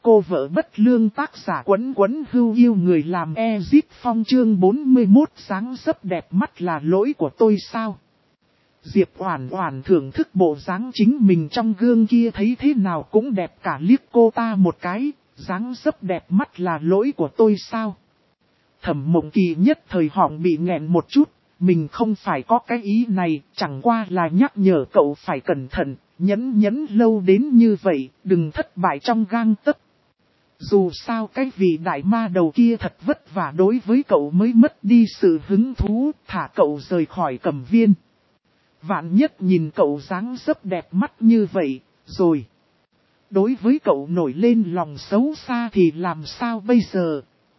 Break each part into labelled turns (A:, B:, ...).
A: cô vợ bất lương tác giả Quấn Quấn Hưu yêu người làm Ezip Phong chương 41 dáng dấp đẹp mắt là lỗi của tôi sao? Diệp Oản Oản thưởng thức bộ dáng chính mình trong gương kia thấy thế nào cũng đẹp cả liếc cô ta một cái, dáng dấp đẹp mắt là lỗi của tôi sao? Thẩm Mộng Kỳ nhất thời họng bị nghẹn một chút, mình không phải có cái ý này, chẳng qua là nhắc nhở cậu phải cẩn thận, nhẫn lâu đến như vậy, đừng thất bại trong gang tấc. Dù sao cái vị đại ma đầu kia thật vất vả đối với cậu mới mất đi sự hứng thú, thả cậu rời khỏi Cẩm Viên. Vạn nhất nhìn cậu dáng dấp đẹp mắt như vậy, rồi đối với cậu nổi lên lòng xấu xa thì làm sao bây giờ?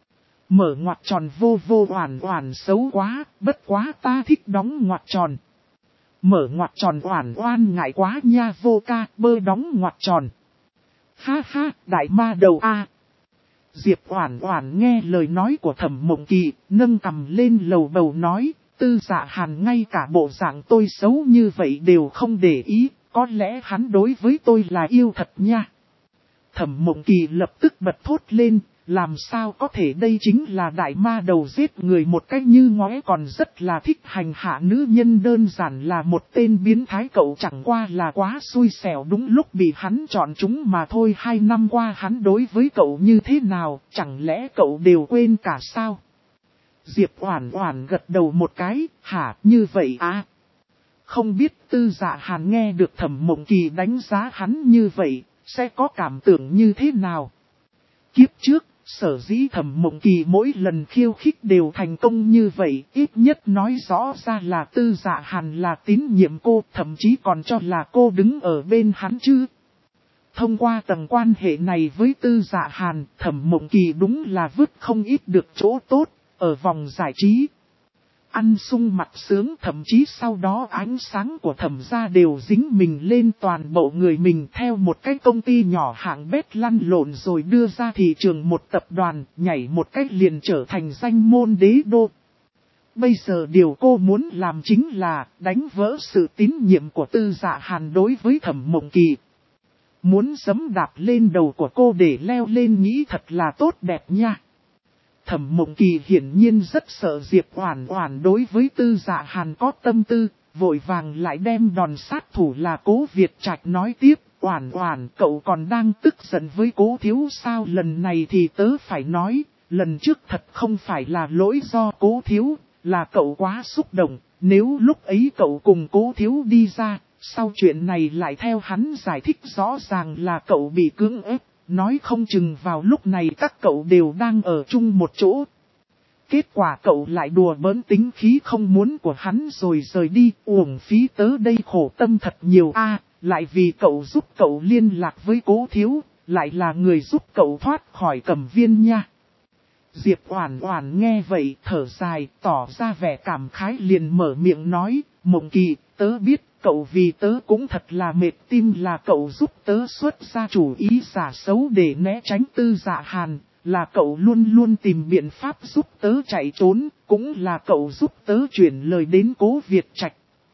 A: Mở ngoặc tròn vô Oản Oản xấu quá, bất quá ta thích đóng ngoặc tròn. Mở ngoặc tròn Oản Oan ngại quá nha vô ca, bơ đóng ngoặc tròn. Ha ha, đại ma đầu a. Diệp Oản Oản nghe lời nói của Thẩm Mộng Kỳ, nâng cằm lên lầu bầu nói, Tư Dạ Hàn ngay cả bộ dạng tôi xấu như vậy đều không để ý, có lẽ hắn đối với tôi là yêu thật nha. Thẩm Mộng Kỳ lập tức bật thốt lên, làm sao có thể đây chính là đại ma đầu giết người một cách như ngóe còn rất là thích hành hạ nữ nhân đơn giản là một tên biến thái cậu chẳng qua là quá xui xẻo đúng lúc bị hắn chọn chúng mà thôi 2 năm qua hắn đối với cậu như thế nào chẳng lẽ cậu đều quên cả sao? Diệp Oản Oản gật đầu một cái, hả như vậy à? Không biết Tư Dạ Hàn nghe được Thẩm Mộng Kỳ đánh giá hắn như vậy, sẽ có cảm tưởng như thế nào? Kiếp trước, sở dĩ Thẩm Mộng Kỳ mỗi lần khiêu khích đều thành công như vậy, ít nhất nói rõ ra là Tư Dạ Hàn là tín nhiệm cô, thậm chí còn cho là cô đứng ở bên hắn chứ. Thông qua tầng quan hệ này với Tư Dạ Hàn, Thẩm Mộng Kỳ đúng là vứt không ít được chỗ tốt, ở vòng giải trí. Ăn sung mặc sướng thậm chí sau đó ánh sáng của Thẩm gia đều dính mình lên toàn bộ người mình theo một cái công ty nhỏ hạng bét lăn lộn rồi đưa ra thị trường một tập đoàn, nhảy một cách liền trở thành danh môn đế đô. Bây giờ điều cô muốn làm chính là đánh vỡ sự tín nhiệm của Tư Dạ Hàn đối với Thẩm Mộng Kỳ. Muốn giẫm đạp lên đầu của cô để leo lên nghĩ thật là tốt đẹp nha. Thẩm Mộng Kỳ hiển nhiên rất sợ Diệp Oản Oản đối với Tư Dạ Hàn có tâm tư, vội vàng lại đem đòn sát thủ là Cố Việt Trạch nói tiếp, Oản Oản cậu còn đang tức giận với Cố thiếu sao lần này thì tớ phải nói, lần trước thật không phải là lỗi do Cố thiếu, là cậu quá xúc động, nếu lúc ấy cậu cùng Cố thiếu đi ra, sau chuyện này lại theo hắn giải thích rõ ràng là cậu bị cưỡng ép. Nói không chừng vào lúc này các cậu đều đang ở chung một chỗ. Kết quả cậu lại đùa bỡn tính khí không muốn của hắn rồi rời đi, uổng phí tớ đây khổ tâm thật nhiều lại vì cậu giúp cậu liên lạc với Cố thiếu, lại là người giúp cậu thoát khỏi Cẩm Viên nha. Diệp Oản Oản nghe vậy thở dài, tỏ ra vẻ cảm khái liền mở miệng nói, Mộng Kỳ, tớ biết. Cậu vì tớ cũng thật là mệt tim là cậu giúp tớ xuất ra chủ ý giả xấu để né tránh Tư Dạ Hàn, là cậu luôn luôn tìm biện pháp giúp tớ chạy trốn, cũng là cậu giúp tớ chuyển lời đến Cố Việt Trạch.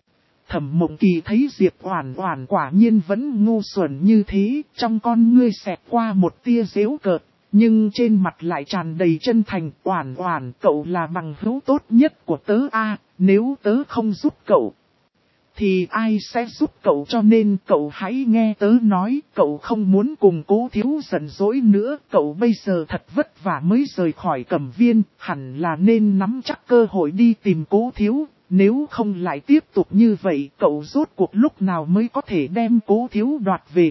A: Thẩm Mộng Kỳ thấy Diệp Oản Oản quả nhiên vẫn ngu xuẩn như thế, trong con ngươi xẹt qua một tia giễu cợt, nhưng trên mặt lại tràn đầy chân thành, Oản Oản cậu là bằng hữu tốt nhất của tớ nếu tớ không giúp cậu thì ai sẽ giúp cậu cho nên cậu hãy nghe tớ nói, cậu không muốn cùng Cố thiếu giận dỗi nữa, cậu bây giờ thật vất vả mới rời khỏi Cẩm Viên, hẳn là nên nắm chắc cơ hội đi tìm Cố thiếu, nếu không lại tiếp tục như vậy, cậu rốt cuộc lúc nào mới có thể đem Cố thiếu đoạt về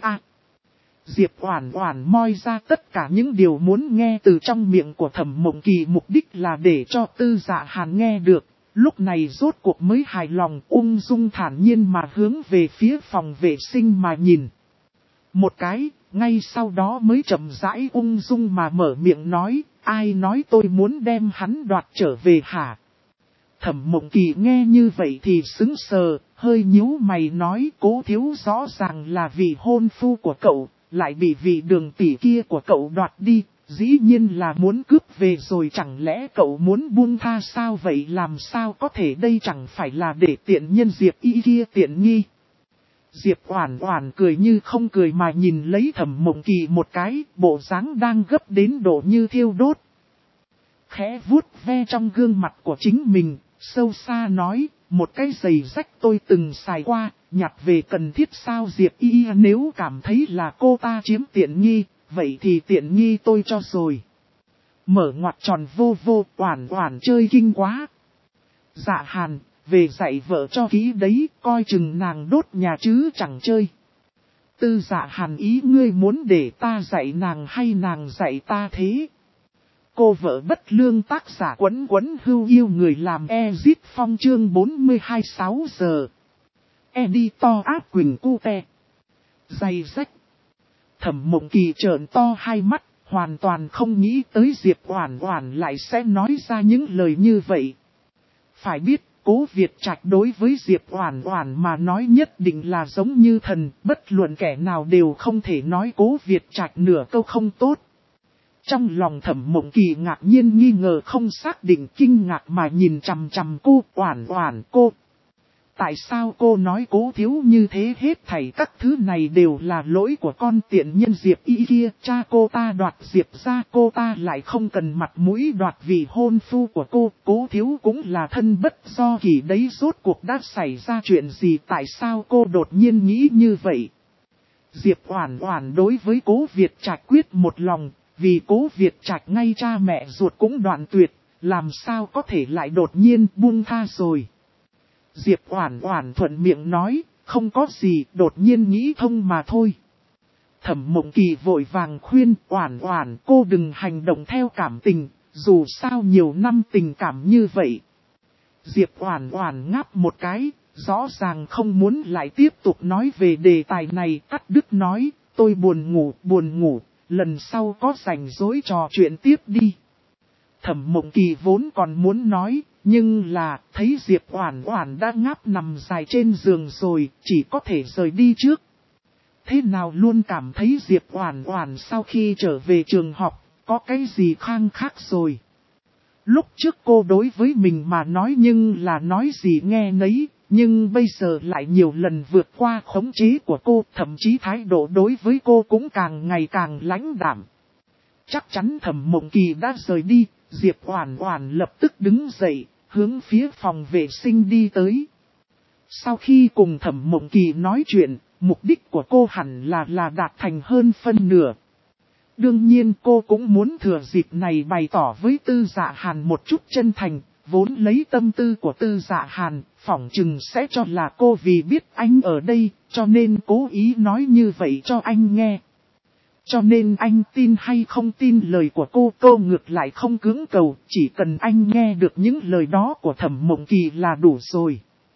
A: Diệp Oản Oản moi ra tất cả những điều muốn nghe từ trong miệng của Thẩm Mộng Kỳ mục đích là để cho Tư Dạ Hàn nghe được. Lúc này rốt cuộc mới hài lòng ung dung thản nhiên mà hướng về phía phòng vệ sinh mà nhìn. Một cái, ngay sau đó mới chậm rãi ung dung mà mở miệng nói, ai nói tôi muốn đem hắn đoạt trở về hả? Thẩm Mộng Kỳ nghe như vậy thì sững sờ, hơi nhíu mày nói Cố thiếu rõ ràng là vị hôn phu của cậu, lại bị vị Đường tỷ kia của cậu đoạt đi. Dĩ nhiên là muốn cướp về rồi chẳng lẽ cậu muốn buông tha sao vậy làm sao có thể đây chẳng phải là để tiện nhân Diệp Y kia tiện nghi. Diệp Oản Oản cười như không cười mà nhìn lấy Thẩm Mộng Kỳ một cái, bộ dáng đang gấp đến độ như thiêu đốt. Khẽ vuốt ve trong gương mặt của chính mình, sâu xa nói, một cái giày rách tôi từng xài qua, nhặt về cần thiết sao Diệp Y nếu cảm thấy là cô ta chiếm tiện nghi, vậy thì tiện nghi tôi cho rồi. Mở ngoặc tròn vô vô, Oản Oản chơi kinh quá. Dạ Hàn, về dạy vợ cho kỹ đấy, coi chừng nàng đốt nhà chứ chẳng chơi. Tư Dạ Hàn ý ngươi muốn để ta dạy nàng hay nàng dạy ta thế? Cô vợ bất lương tác giả Quấn Quấn Hưu yêu người làm Ezit Phong chương 42 6 giờ. Editor áp Quỳnh Cute. Giày rách. Thẩm Mộng Kỳ trợn to hai mắt, hoàn toàn không nghĩ tới Diệp Oản Oản lại sẽ nói ra những lời như vậy. Phải biết, Cố Việt Trạch đối với Diệp Oản Oản mà nói nhất định là giống như thần, bất luận kẻ nào đều không thể nói Cố Việt Trạch nửa câu không tốt. Trong lòng Thẩm Mộng Kỳ ngạc nhiên nghi ngờ không xác định kinh ngạc mà nhìn chằm chằm cô Oản Oản cô. Tại sao cô nói Cố thiếu như thế hết thảy các thứ này đều là lỗi của con tiện nhân Diệp Y kia, cha cô ta đoạt Diệp ra cô ta lại không cần mặt mũi đoạt vị hôn phu của cô, Cố thiếu cũng là thân bất do kỳ đấy rốt cuộc đã xảy ra chuyện gì tại sao cô đột nhiên nghĩ như vậy. Diệp Oản Oản đối với Cố Việt Trạch quyết một lòng, vì Cố Việt Trạch ngay cha mẹ ruột cũng đoạn tuyệt, làm sao có thể lại đột nhiên buông tha rồi. Diệp Oản Oản thuận miệng nói, không có gì, đột nhiên nghĩ thông mà thôi. Thẩm Mộng Kỳ vội vàng khuyên Oản Oản cô đừng hành động theo cảm tình, dù sao nhiều năm tình cảm như vậy. Diệp Oản Oản ngáp một cái, rõ ràng không muốn lại tiếp tục nói về đề tài này, cắt đứt nói, tôi buồn ngủ, lần sau có rảnh rỗi trò chuyện tiếp đi. Thẩm Mộng Kỳ vốn còn muốn nói, nhưng là thấy Diệp Oản Oản đã ngáp nằm dài trên giường rồi, chỉ có thể rời đi trước. Thế nào luôn cảm thấy Diệp Oản Oản sau khi trở về trường học, có cái gì khang khác rồi. Lúc trước cô đối với mình mà nói nhưng là nói gì nghe nấy, nhưng bây giờ lại nhiều lần vượt qua khống chế của cô, thậm chí thái độ đối với cô cũng càng ngày càng lãnh đạm. Chắc chắn Thẩm Mộng Kỳ đã rời đi, Diệp Oản Oản lập tức đứng dậy, hướng phía phòng vệ sinh đi tới. Sau khi cùng Thẩm Mộng Kỳ nói chuyện, mục đích của cô hẳn là đạt thành hơn phân nửa. Đương nhiên cô cũng muốn thừa dịp này bày tỏ với Tư Dạ Hàn một chút chân thành, vốn lấy tâm tư của Tư Dạ Hàn, phỏng chừng sẽ cho là cô vì biết anh ở đây, cho nên cố ý nói như vậy cho anh nghe. Cho nên anh tin hay không tin lời của cô ngược lại không cưỡng cầu, chỉ cần anh nghe được những lời đó của Thẩm Mộng Kỳ là đủ rồi.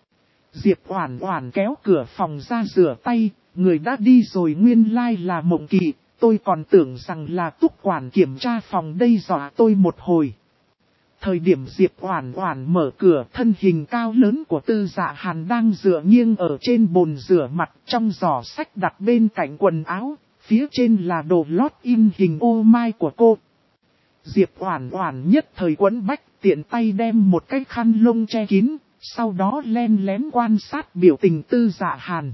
A: Diệp Oản Oản kéo cửa phòng ra rửa tay, người đã đi rồi nguyên lai là Mộng Kỳ, tôi còn tưởng rằng là Túc quản kiểm tra phòng đây dọa tôi một hồi. Thời điểm Diệp Oản Oản mở cửa, thân hình cao lớn của Tư Dạ Hàn đang dựa nghiêng ở trên bồn rửa mặt, trong giỏ sách đặt bên cạnh quần áo. Phía trên là đồ lót in hình ô mai của cô. Diệp Oản Oản nhất thời quấn bách, tiện tay đem một cái khăn lông che kín, sau đó len lén quan sát biểu tình Tư Dạ Hàn.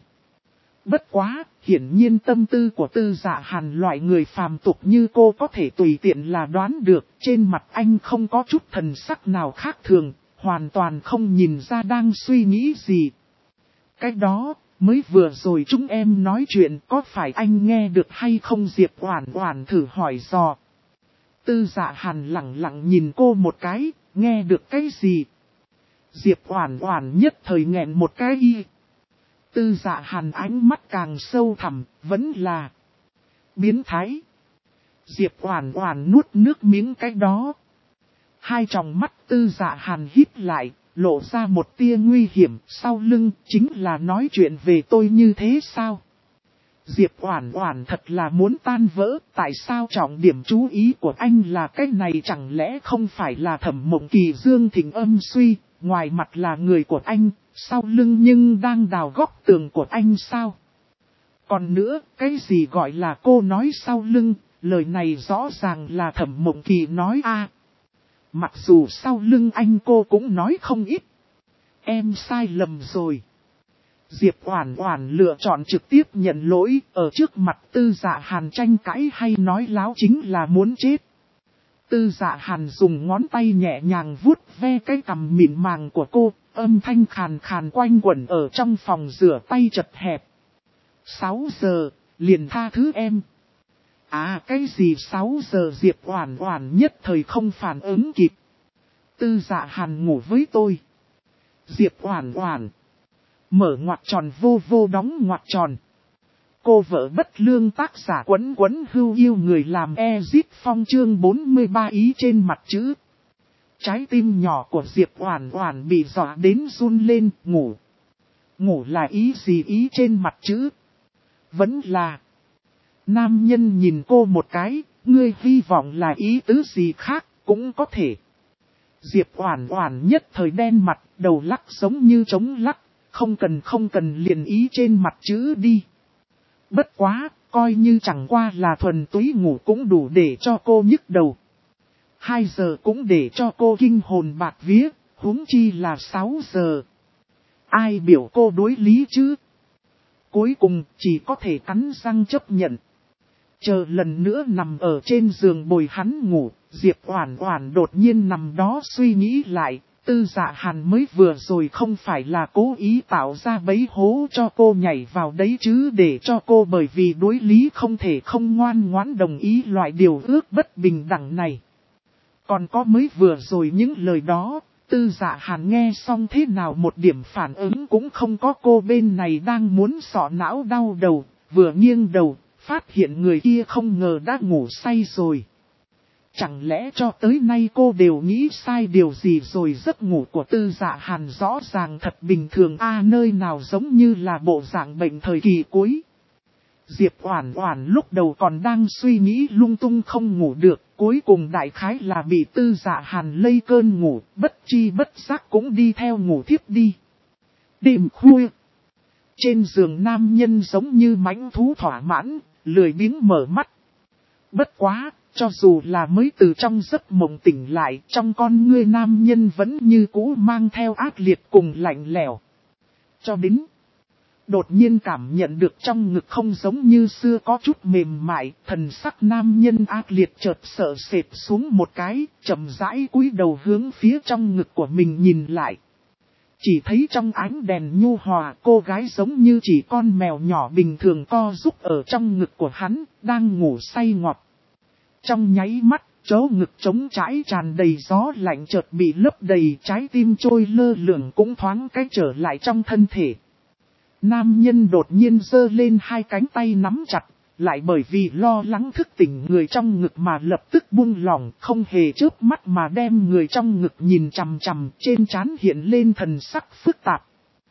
A: Bất quá, hiển nhiên tâm tư của Tư Dạ Hàn loại người phàm tục như cô có thể tùy tiện là đoán được, trên mặt anh không có chút thần sắc nào khác thường, hoàn toàn không nhìn ra đang suy nghĩ gì. Cái đó, mới vừa rồi chúng em nói chuyện có phải anh nghe được hay không Diệp Oản Oản thử hỏi dò. Tư Dạ Hàn lẳng lặng nhìn cô một cái, nghe được cái gì? Diệp Oản Oản nhất thời nghẹn một cái y. Tư Dạ Hàn ánh mắt càng sâu thẳm, vẫn là biến thái. Diệp Oản Oản nuốt nước miếng cái đó. Hai tròng mắt Tư Dạ Hàn híp lại, lộ ra một tia nguy hiểm, sau lưng chính là nói chuyện về tôi như thế sao? Diệp Oản Oản thật là muốn tan vỡ, tại sao trọng điểm chú ý của anh là cái này chẳng lẽ không phải là Thẩm Mộng Kỳ Dương Thịnh âm suy, ngoài mặt là người của anh, sau lưng nhưng đang đào góc tường của anh sao? Còn nữa, cái gì gọi là cô nói sau lưng, lời này rõ ràng là Thẩm Mộng Kỳ nói a. Mặc dù sau lưng anh cô cũng nói không ít. Em sai lầm rồi. Diệp Oản Oản lựa chọn trực tiếp nhận lỗi, ở trước mặt Tư Dạ Hàn tranh cãi hay nói láo chính là muốn chết. Tư Dạ Hàn dùng ngón tay nhẹ nhàng vuốt ve cái cằm mịn màng của cô, âm thanh khàn khàn quanh quẩn ở trong phòng rửa tay chật hẹp. 6 giờ, liền tha thứ em. À cái gì 6 giờ? Diệp Oản Oản nhất thời không phản ứng kịp. Tư Dạ Hàn ngủ với tôi. Diệp Oản Oản. Mở ngoặc tròn vô vô đóng ngoặc tròn. Cô vợ bất lương tác giả Quấn Quấn Hưu yêu người làm Ezit Phong chương 43 ý trên mặt chữ. Trái tim nhỏ của Diệp Oản Oản bị dọa đến run lên. Ngủ. Ngủ là ý gì? Ý trên mặt chữ. Vẫn là. Nam nhân nhìn cô một cái, ngươi hy vọng là ý tứ gì khác, cũng có thể. Diệp Oản Oản nhất thời đen mặt, đầu lắc giống như trống lắc, không cần liền ý trên mặt chữ đi. Bất quá, coi như chẳng qua là thuần túy ngủ cũng đủ để cho cô nhức đầu. 2 giờ cũng để cho cô kinh hồn bạt vía, huống chi là 6 giờ. Ai biểu cô đối lý chứ? Cuối cùng chỉ có thể cắn răng chấp nhận. Chờ lần nữa nằm ở trên giường bồi hắn ngủ, Diệp Oản Oản đột nhiên nằm đó suy nghĩ lại, Tư Dạ Hàn mới vừa rồi không phải là cố ý tạo ra bẫy hố cho cô nhảy vào đấy chứ, để cho cô bởi vì đối lý không thể không ngoan ngoãn đồng ý loại điều ước bất bình đẳng này. Còn có mới vừa rồi những lời đó, Tư Dạ Hàn nghe xong thế nào một điểm phản ứng cũng không có. Cô bên này đang muốn sọ não đau đầu, vừa nghiêng đầu, phát hiện người kia không ngờ đã ngủ say rồi. Chẳng lẽ cho tới nay cô đều nghĩ sai điều gì rồi? Giấc ngủ của Tư Dạ Hàn rõ ràng thật bình thường nơi nào giống như là bộ dạng bệnh thời kỳ cuối. Diệp Oản Oản lúc đầu còn đang suy nghĩ lung tung không ngủ được, cuối cùng đại khái là bị Tư Dạ Hàn lây cơn ngủ, bất chi bất giác cũng đi theo ngủ thiếp đi. Đêm khuya, trên giường nam nhân giống như mãnh thú thỏa mãn, lười biếng mở mắt. Bất quá, cho dù là mới từ trong giấc mộng tỉnh lại, trong con ngươi nam nhân vẫn như cũ mang theo ác liệt cùng lạnh lẽo. Cho đến đột nhiên cảm nhận được trong ngực không giống như xưa có chút mềm mại, thần sắc nam nhân ác liệt chợt sợ sệt xuống một cái, chậm rãi cúi đầu hướng phía trong ngực của mình nhìn lại. Chỉ thấy trong ánh đèn nhu hòa, cô gái giống như chỉ con mèo nhỏ bình thường co rúc ở trong ngực của hắn, đang ngủ say ngọt. Trong nháy mắt, chỗ ngực trống trải tràn đầy gió lạnh chợt bị lấp đầy, trái tim trôi lơ lửng cũng thoáng cái trở lại trong thân thể. Nam nhân đột nhiên giơ lên hai cánh tay nắm chặt, lại bởi vì lo lắng thức tỉnh người trong ngực mà lập tức buông lỏng, không hề chớp mắt mà đem người trong ngực nhìn chằm chằm, trên trán hiện lên thần sắc phức tạp.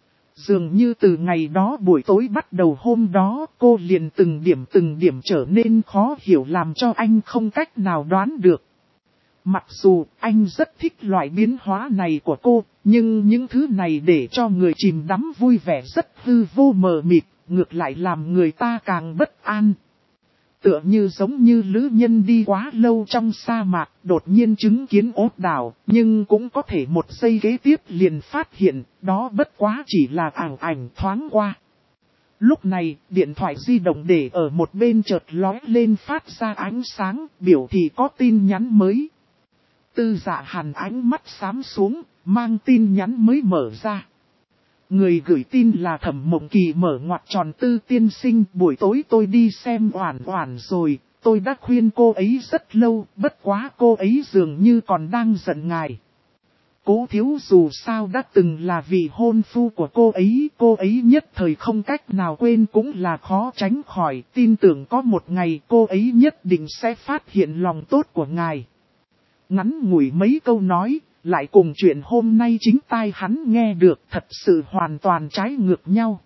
A: Dường như từ ngày đó buổi tối bắt đầu hôm đó, cô liền từng điểm trở nên khó hiểu làm cho anh không cách nào đoán được. Mặc dù anh rất thích loại biến hóa này của cô, nhưng những thứ này để cho người chìm đắm vui vẻ rất hư vô mờ mịt, ngược lại làm người ta càng bất an. Tựa như giống như lữ nhân đi quá lâu trong sa mạc, đột nhiên chứng kiến ốt đảo, nhưng cũng có thể một giây kế tiếp liền phát hiện, đó bất quá chỉ là ảo ảnh thoáng qua. Lúc này, điện thoại di động để ở một bên chợt lóe lên phát ra ánh sáng, biểu thị có tin nhắn mới. Tư Dạ Hàn ánh mắt xám xuống, mang tin nhắn mới mở ra. Người gửi tin là Thẩm Mộng Kỳ. Mở ngoặc tròn: Tư tiên sinh, buổi tối tôi đi xem Oản Oản rồi, tôi đã khuyên cô ấy rất lâu, bất quá cô ấy dường như còn đang giận ngài. Cố thiếu dù sao đã từng là vị hôn phu của cô ấy nhất thời không cách nào quên cũng là khó tránh khỏi, tin tưởng có một ngày cô ấy nhất định sẽ phát hiện lòng tốt của ngài. Ngắn ngủi mấy câu nói, lại cùng chuyện hôm nay chính tai hắn nghe được thật sự hoàn toàn trái ngược nhau.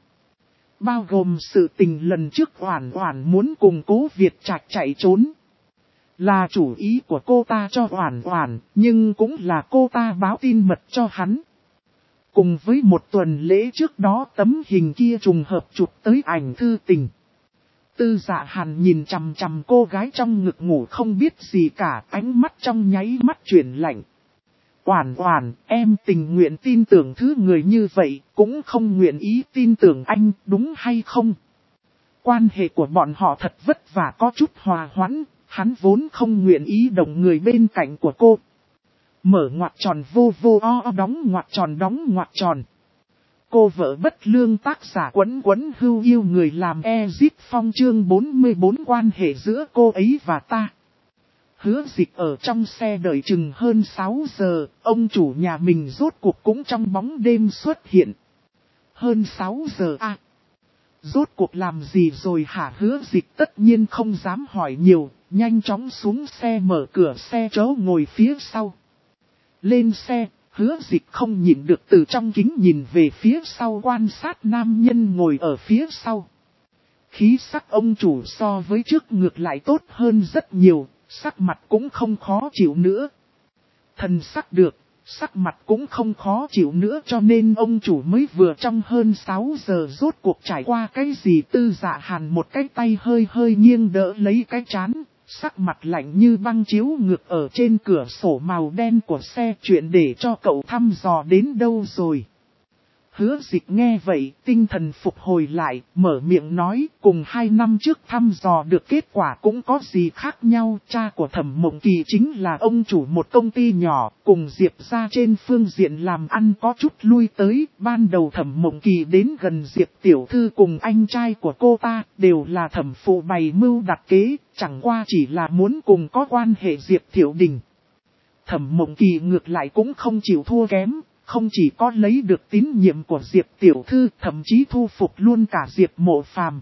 A: Bao gồm sự tình lần trước Oản Oản muốn cùng Cố Việt Trạch chạy trốn. Là chủ ý của cô ta cho Oản Oản, nhưng cũng là cô ta báo tin mật cho hắn. Cùng với một tuần lễ trước đó tấm hình kia trùng hợp chụp tới ảnh thư tình. Tư Dạ Hàn nhìn chằm chằm cô gái trong ngực ngủ không biết gì cả, ánh mắt trong nháy mắt chuyển lạnh. Oản Oản, em tình nguyện tin tưởng thứ người như vậy, cũng không nguyện ý tin tưởng anh, đúng hay không? Quan hệ của bọn họ thật vất vả có chút hòa hoãn, hắn vốn không nguyện ý động người bên cạnh của cô. Mở ngoặc tròn vô vô o đóng ngoặc tròn. Cô vợ bất lương tác giả Quấn Quấn Hưu yêu người làm Ezip Phong chương 44 quan hệ giữa cô ấy và ta. Hứa Dịch ở trong xe đợi chừng hơn 6 giờ, ông chủ nhà mình rốt cuộc cũng trong bóng đêm xuất hiện. Hơn 6 giờ à? Rốt cuộc làm gì rồi hả? Hứa Dịch tất nhiên không dám hỏi nhiều, nhanh chóng xuống xe mở cửa xe chỗ ngồi phía sau. Lên xe, Hứa Dịch không nhịn được từ trong kính nhìn về phía sau quan sát nam nhân ngồi ở phía sau. Khí sắc ông chủ so với trước ngược lại tốt hơn rất nhiều, sắc mặt cũng không khó chịu nữa. Thần sắc được, sắc mặt cũng không khó chịu nữa cho nên ông chủ mới vừa trong hơn 6 giờ rốt cuộc trải qua cái gì. Tư Dạ Hàn một cái tay hơi hơi nghiêng đỡ lấy cái trán, sắc mặt lạnh như băng chiếu ngược ở trên cửa sổ màu đen của xe. Chuyện để cho cậu thăm dò đến đâu rồi? Hứa Dịch nghe vậy, tinh thần phục hồi lại, mở miệng nói, cùng 2 năm trước thăm dò được kết quả cũng có gì khác nhau. Cha của Thẩm Mộng Kỳ chính là ông chủ một công ty nhỏ, cùng Diệp ra trên phương diện làm ăn có chút lui tới. Ban đầu Thẩm Mộng Kỳ đến gần Diệp tiểu thư cùng anh trai của cô ta, đều là thẩm phụ bày mưu đặt kế, chẳng qua chỉ là muốn cùng có quan hệ Diệp Thiệu Đình. Thẩm Mộng Kỳ ngược lại cũng không chịu thua kém. Không chỉ có lấy được tín nhiệm của Diệp tiểu thư, thậm chí thu phục luôn cả Diệp Mộ Phàm.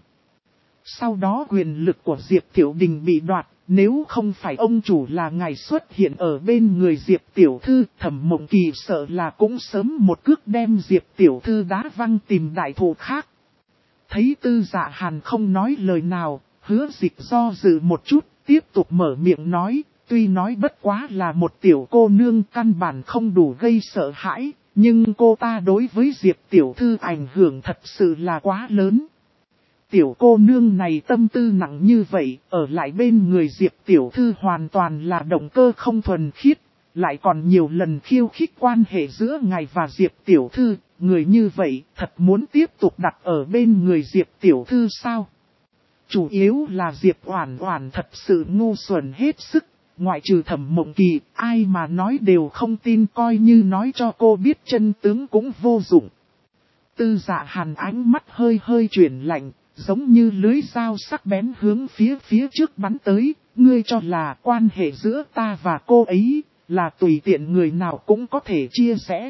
A: Sau đó quyền lực của Diệp Thiệu Đình bị đoạt, nếu không phải ông chủ là ngài xuất hiện ở bên người Diệp tiểu thư, Thẩm Mộng Kỳ sợ là cũng sớm một cước đem Diệp tiểu thư đá văng tìm đại thù khác. Thấy Tư Dạ Hàn không nói lời nào, Hứa Dịch do dự một chút, tiếp tục mở miệng nói. Tuy nói bất quá là một tiểu cô nương căn bản không đủ gây sợ hãi, nhưng cô ta đối với Diệp tiểu thư ảnh hưởng thật sự là quá lớn. Tiểu cô nương này tâm tư nặng như vậy, ở lại bên người Diệp tiểu thư hoàn toàn là động cơ không thuần khiết, lại còn nhiều lần khiêu khích quan hệ giữa ngài và Diệp tiểu thư, người như vậy thật muốn tiếp tục đặt ở bên người Diệp tiểu thư sao? Chủ yếu là Diệp Oản Oản thật sự ngu xuẩn hết sức. Ngoại trừ Thẩm Mộng Kỳ, ai mà nói đều không tin, coi như nói cho cô biết chân tướng cũng vô dụng. Tư Dạ Hàn ánh mắt hơi hơi chuyển lạnh, giống như lưới dao sắc bén hướng phía trước bắn tới. Ngươi cho là quan hệ giữa ta và cô ấy, là tùy tiện người nào cũng có thể chia sẻ.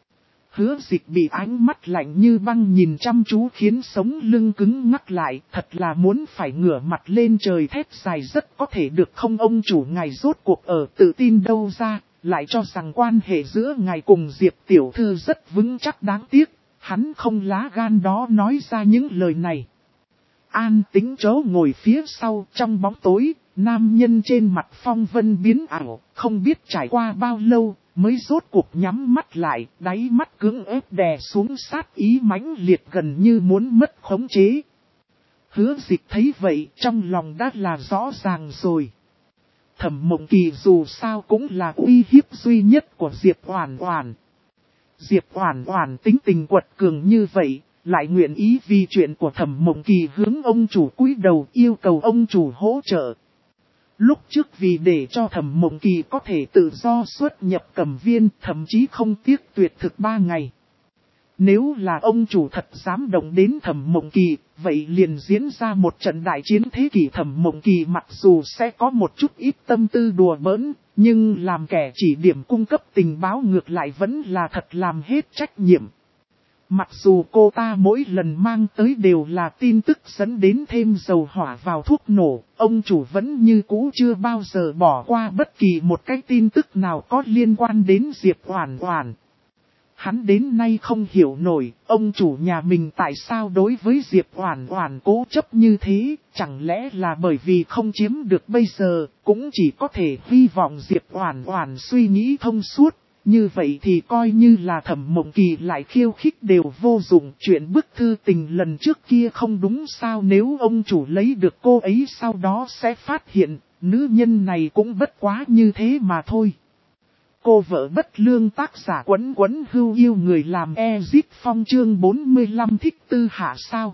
A: Hứa Dịch bị ánh mắt lạnh như băng nhìn chăm chú khiến sống lưng cứng ngắc lại, thật là muốn phải ngửa mặt lên trời thét dài rất có thể được không? Ông chủ ngài rốt cuộc ở tự tin đâu ra, lại cho rằng quan hệ giữa ngài cùng Diệp tiểu thư rất vững chắc. Đáng tiếc, hắn không lá gan đó nói ra những lời này. An tính chỗ ngồi phía sau trong bóng tối, nam nhân trên mặt phong vân biến ảo, không biết trải qua bao lâu. Mới rốt cuộc nhắm mắt lại, đáy mắt cưỡng ép đè xuống sát ý mãnh liệt gần như muốn mất khống chế. Hứa Dịch thấy vậy, trong lòng đã là rõ ràng rồi. Thẩm Mộng Kỳ dù sao cũng là uy hiếp duy nhất của Diệp Oản Oản. Diệp Oản Oản tính tình quật cường như vậy, lại nguyện ý vì chuyện của Thẩm Mộng Kỳ hướng ông chủ cúi đầu yêu cầu ông chủ hỗ trợ. Lúc trước vì để cho Thẩm Mộng Kỳ có thể tự do xuất nhập Cẩm Viên, thậm chí không tiếc tuyệt thực 3 ngày. Nếu là ông chủ thật dám động đến Thẩm Mộng Kỳ, vậy liền diễn ra một trận đại chiến thế kỷ. Thẩm Mộng Kỳ mặc dù sẽ có một chút ít tâm tư đùa bỡn, nhưng làm kẻ chỉ điểm cung cấp tình báo ngược lại vẫn là thật làm hết trách nhiệm. Mặc dù cô ta mỗi lần mang tới đều là tin tức dẫn đến thêm dầu hỏa vào thuốc nổ, ông chủ vẫn như cũ chưa bao giờ bỏ qua bất kỳ một cái tin tức nào có liên quan đến Diệp Oản Oản. Hắn đến nay không hiểu nổi, ông chủ nhà mình tại sao đối với Diệp Oản Oản cố chấp như thế, chẳng lẽ là bởi vì không chiếm được bây giờ, cũng chỉ có thể hy vọng Diệp Oản Oản suy nghĩ thông suốt. Như vậy thì coi như là Thẩm Mộng Kỳ lại khiêu khích đều vô dụng. Chuyện bức thư tình lần trước kia không đúng sao? Nếu ông chủ lấy được cô ấy sau đó sẽ phát hiện, nữ nhân này cũng bất quá như thế mà thôi. Cô vợ bất lương tác giả Quấn Quấn Hưu yêu người làm Ezip Phong chương 45 thích Tư Hạ sao?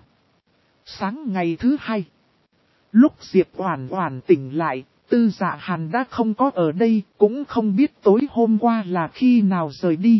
A: Sáng ngày thứ hai, lúc Diệp Oản Oản tỉnh lại, Tư Dạ Hàn đã không có ở đây, cũng không biết tối hôm qua là khi nào rời đi.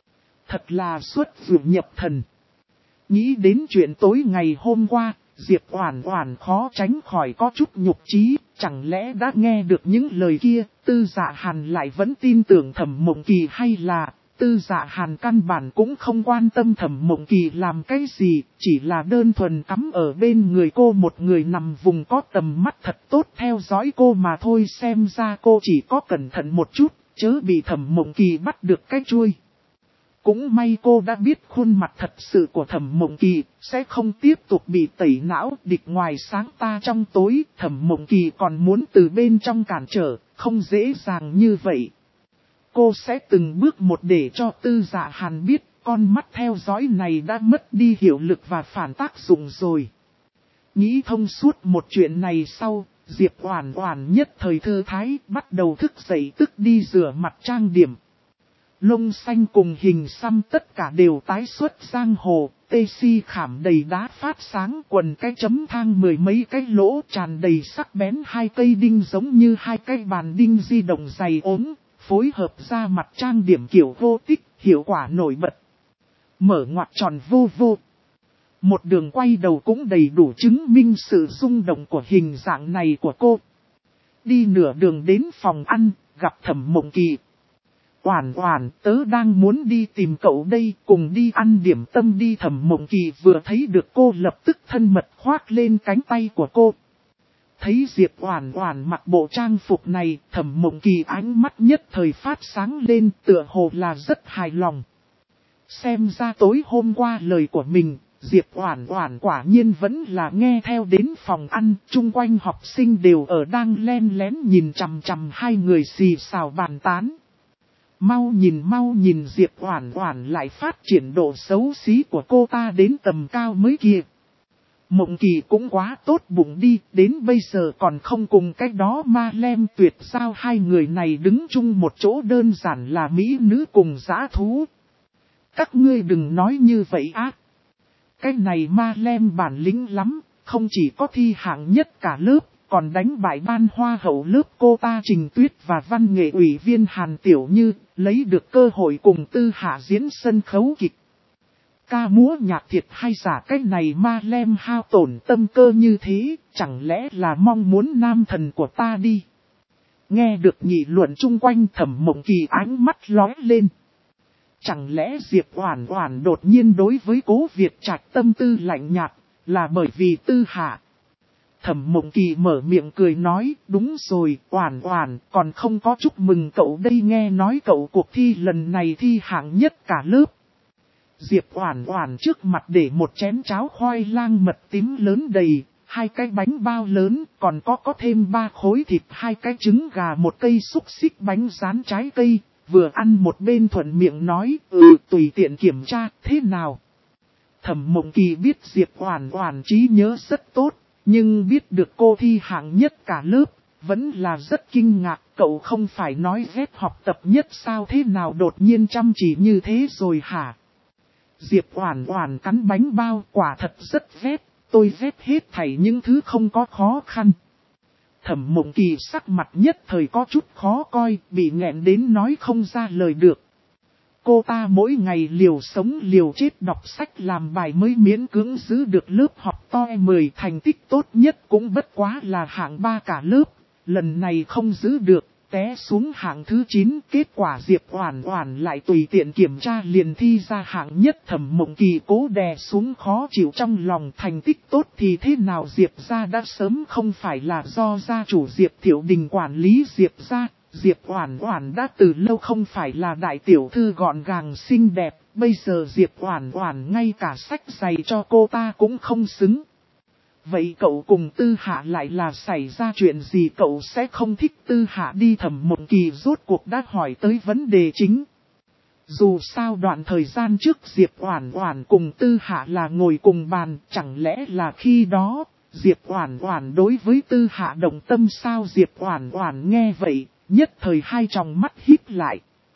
A: Thật là xuất vượng nhập thần. Nghĩ đến chuyện tối ngày hôm qua, Diệp Oản Oản khó tránh khỏi có chút nhục trí, chẳng lẽ đã nghe được những lời kia, Tư Dạ Hàn lại vẫn tin tưởng Thẩm Mộng Kỳ hay là Tư Dạ Hàn căn bản cũng không quan tâm Thẩm Mộng Kỳ làm cái gì, chỉ là đơn thuần cắm ở bên người cô một người nằm vùng có tầm mắt thật tốt theo dõi cô mà thôi, xem ra cô chỉ có cẩn thận một chút, chớ bị Thẩm Mộng Kỳ bắt được cái chuôi. Cũng may cô đã biết khuôn mặt thật sự của Thẩm Mộng Kỳ, sẽ không tiếp tục bị tẩy não, địch ngoài sáng ta trong tối, Thẩm Mộng Kỳ còn muốn từ bên trong cản trở, không dễ dàng như vậy. Cô sẽ từng bước một để cho Tư Dạ Hàn biết, con mắt theo dõi này đã mất đi hiệu lực và phản tác dụng rồi. Nghĩ thông suốt một chuyện này sau, Diệp Oản Oản nhất thời thư thái, bắt đầu thức dậy tức đi rửa mặt trang điểm. Lông xanh cùng hình xăm tất cả đều tái xuất giang hồ, tê si khảm đầy đá phát sáng, quần cái chấm thang mười mấy cái lỗ tràn đầy sắc bén, hai cây đinh giống như hai cây bàn đinh di động dày ốm, phối hợp ra mặt trang điểm kiểu vô tích, hiệu quả nổi bật. Mở ngoặc tròn vô vô. Một đường quay đầu cũng đầy đủ chứng minh sự rung động của hình dạng này của cô. Đi nửa đường đến phòng ăn, gặp Thẩm Mộng Kỳ. Oản Oản, tớ đang muốn đi tìm cậu đây, cùng đi ăn điểm tâm đi. Thẩm Mộng Kỳ vừa thấy được cô lập tức thân mật khoác lên cánh tay của cô. Thấy Diệp Oản Oản mặc bộ trang phục này, Thẩm Mộng Kỳ ánh mắt nhất thời phát sáng lên, tựa hồ là rất hài lòng. Xem ra tối hôm qua lời của mình, Diệp Oản Oản quả nhiên vẫn là nghe theo đến phòng ăn, chung quanh học sinh đều ở đang len lén nhìn chằm chằm hai người xì xào bàn tán. Mau nhìn Diệp Oản Oản lại phát triển độ xấu xí của cô ta đến tầm cao mới kìa. Mộng Kỳ cũng quá tốt bụng đi, đến bây giờ còn không cùng cái đó ma lem tuyệt sao, hai người này đứng chung một chỗ đơn giản là mỹ nữ cùng dã thú. Các ngươi đừng nói như vậy á. Cái này ma lem bản lĩnh lắm, không chỉ có thi hạng nhất cả lớp, còn đánh bại ban hoa hậu lớp cô ta Trình Tuyết và văn nghệ ủy viên Hàn Tiểu Như, lấy được cơ hội cùng Tư Hạ diễn sân khấu kịch. Ca múa nhạc thiệt hay giả, cái này ma lem hao tổn tâm cơ như thế, chẳng lẽ là mong muốn nam thần của ta đi. Nghe được nghị luận chung quanh, Thẩm Mộng Kỳ ánh mắt lóe lên. Chẳng lẽ Diệp Oản Oản đột nhiên đối với Cố Việt Trạch tâm tư lạnh nhạt, là bởi vì Tư Hạ. Thẩm Mộng Kỳ mở miệng cười nói, đúng rồi, Oản Oản, còn không có chúc mừng cậu đây, nghe nói cậu cuộc thi lần này thi hạng nhất cả lớp. Diệp Oản Oản trước mặt để một chén cháo khoai lang mật tím lớn đầy, hai cái bánh bao lớn, còn có thêm 3 khối thịt, 2 cái trứng gà, một cây xúc xích bánh rán trái cây, vừa ăn một bên thuận miệng nói, tùy tiện kiểm tra, thế nào? Thẩm Mộng Kỳ biết Diệp Oản Oản trí nhớ rất tốt, nhưng biết được cô thi hạng nhất cả lớp, vẫn là rất kinh ngạc, cậu không phải nói ghét học tập nhất sao, thế nào đột nhiên chăm chỉ như thế rồi hả? Diệp Oản Oản cắn bánh bao, quả thật rất ghét, tôi ghét hết thảy những thứ không có khó khăn. Thẩm Mộng Kỳ sắc mặt nhất thời có chút khó coi, bị nghẹn đến nói không ra lời được. Cô ta mỗi ngày liều sống liều chết đọc sách làm bài mới miễn cưỡng giữ được lớp học to 10, thành tích tốt nhất cũng bất quá là hạng 3 cả lớp, lần này không giữ được, té xuống hạng thứ 9, kết quả Diệp Oản Oản lại tùy tiện kiểm tra liền thi ra hạng nhất. Thẩm Mộng Kỳ cố đè xuống khó chịu trong lòng, thành tích tốt thì thế nào, Diệp gia đã sớm không phải là do gia chủ Diệp Thiệu Đình quản lý Diệp gia, Diệp Oản Oản đã từ lâu không phải là đại tiểu thư gọn gàng xinh đẹp, bây giờ Diệp Oản Oản ngay cả sách giày cho cô ta cũng không xứng. Vậy cậu cùng Tư Hạ lại là xảy ra chuyện gì, cậu sẽ không thích Tư Hạ đi? Thẩm Mộng Kỳ rốt cuộc đã hỏi tới vấn đề chính. Dù sao đoạn thời gian trước Diệp Oản Oản cùng Tư Hạ là ngồi cùng bàn, chẳng lẽ là khi đó, Diệp Oản Oản đối với Tư Hạ động tâm sao? Diệp Oản Oản nghe vậy, nhất thời hai tròng mắt híp lại.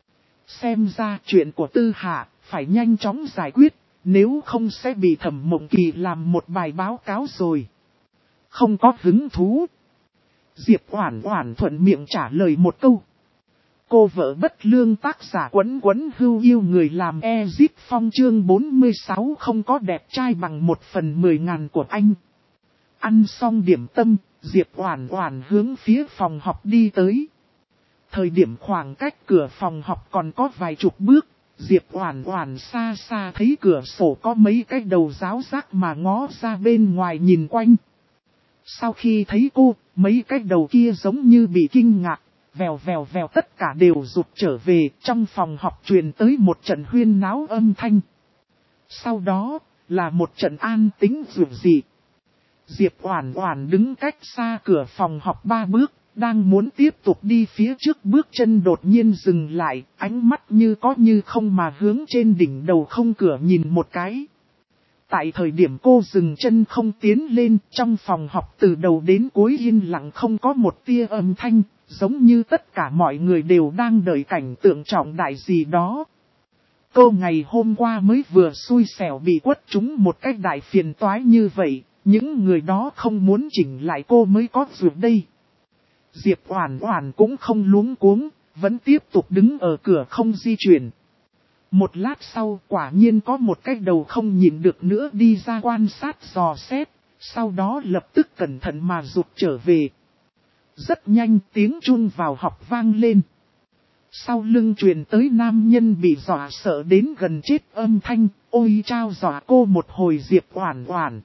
A: Xem ra chuyện của Tư Hạ phải nhanh chóng giải quyết, nếu không sẽ bị Thẩm Mộng Kỳ làm một bài báo cáo rồi. Không có hứng thú. Diệp Oản Oản thuận miệng trả lời một câu. Cô vợ bất lương tác giả Quấn Quấn Hưu yêu người làm Ezip Phong chương 46 không có đẹp trai bằng 1/10.000 của anh. Ăn xong điểm tâm, Diệp Oản Oản hướng phía phòng học đi tới. Thời điểm khoảng cách cửa phòng học còn có vài chục bước, Diệp Oản Oản xa xa thấy cửa sổ có mấy cái đầu giáo giác mà ngó ra bên ngoài nhìn quanh. Sau khi thấy cô, mấy cái đầu kia giống như bị kinh ngạc, vèo vèo vèo tất cả đều rụt trở về, trong phòng học truyền tới một trận huyên náo âm thanh. Sau đó, là một trận an tĩnh dịu dị. Diệp Oản Oản đứng cách xa cửa phòng học 3 bước, đang muốn tiếp tục đi phía trước, bước chân đột nhiên dừng lại, ánh mắt như có như không mà hướng trên đỉnh đầu không cửa nhìn một cái. Tại thời điểm cô dừng chân không tiến lên, trong phòng học từ đầu đến cuối yên lặng không có một tia âm thanh, giống như tất cả mọi người đều đang đợi cảnh tượng trọng đại gì đó. Cô ngày hôm qua mới vừa xui xẻo bị quất trúng một cách đại phiền toái như vậy, những người đó không muốn chỉnh lại cô mới có việc đây. Diệp Oản Oản cũng không luống cuống, vẫn tiếp tục đứng ở cửa không di chuyển. Một lát sau quả nhiên có một cái đầu không nhìn được nữa đi ra quan sát dò xét, sau đó lập tức cẩn thận mà rụt trở về. Rất nhanh tiếng chuông vào học vang lên. Sau lưng truyền tới nam nhân bị dọa sợ đến gần chết âm thanh, ôi chao dọa cô một hồi. Diệp Oản Oản.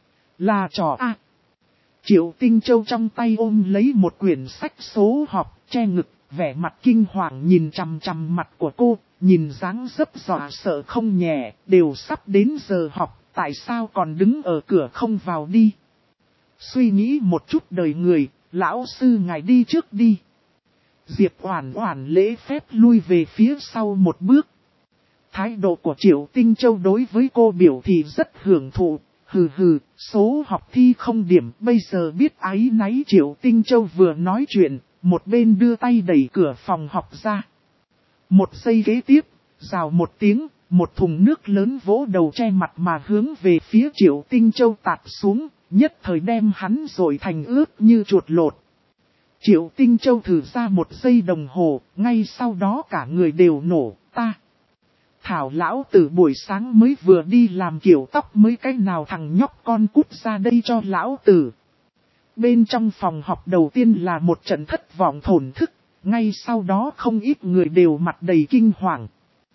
A: Là trò A. Triệu Tinh Châu trong tay ôm lấy một quyển sách số học, che ngực, vẻ mặt kinh hoàng nhìn chằm chằm mặt của cô, nhìn dáng dấp dọa sợ không nhẹ, đều sắp đến giờ học, tại sao còn đứng ở cửa không vào đi. Suy nghĩ một chút đời người, lão sư ngài đi trước đi. Diệp Oản Oản lễ phép lui về phía sau một bước. Thái độ của Triệu Tinh Châu đối với cô biểu thị rất hưởng thụ. Hừ hừ, số học thi không điểm, bây giờ biết áy náy. Triệu Tinh Châu vừa nói chuyện, một bên đưa tay đẩy cửa phòng học ra. Một giây kế tiếp, rào một tiếng, một thùng nước lớn vỗ đầu che mặt mà hướng về phía Triệu Tinh Châu tạt xuống, nhất thời đem hắn rồi thành ướt như chuột lột. Triệu Tinh Châu thử ra một giây đồng hồ, ngay sau đó cả người đều nổ, ta. Thảo lão tử buổi sáng mới vừa đi làm kiểu tóc mới cái nào thằng nhóc con cút ra đây cho lão tử. Bên trong phòng học đầu tiên là một trận thất vọng thổn thức, ngay sau đó không ít người đều mặt đầy kinh hoàng.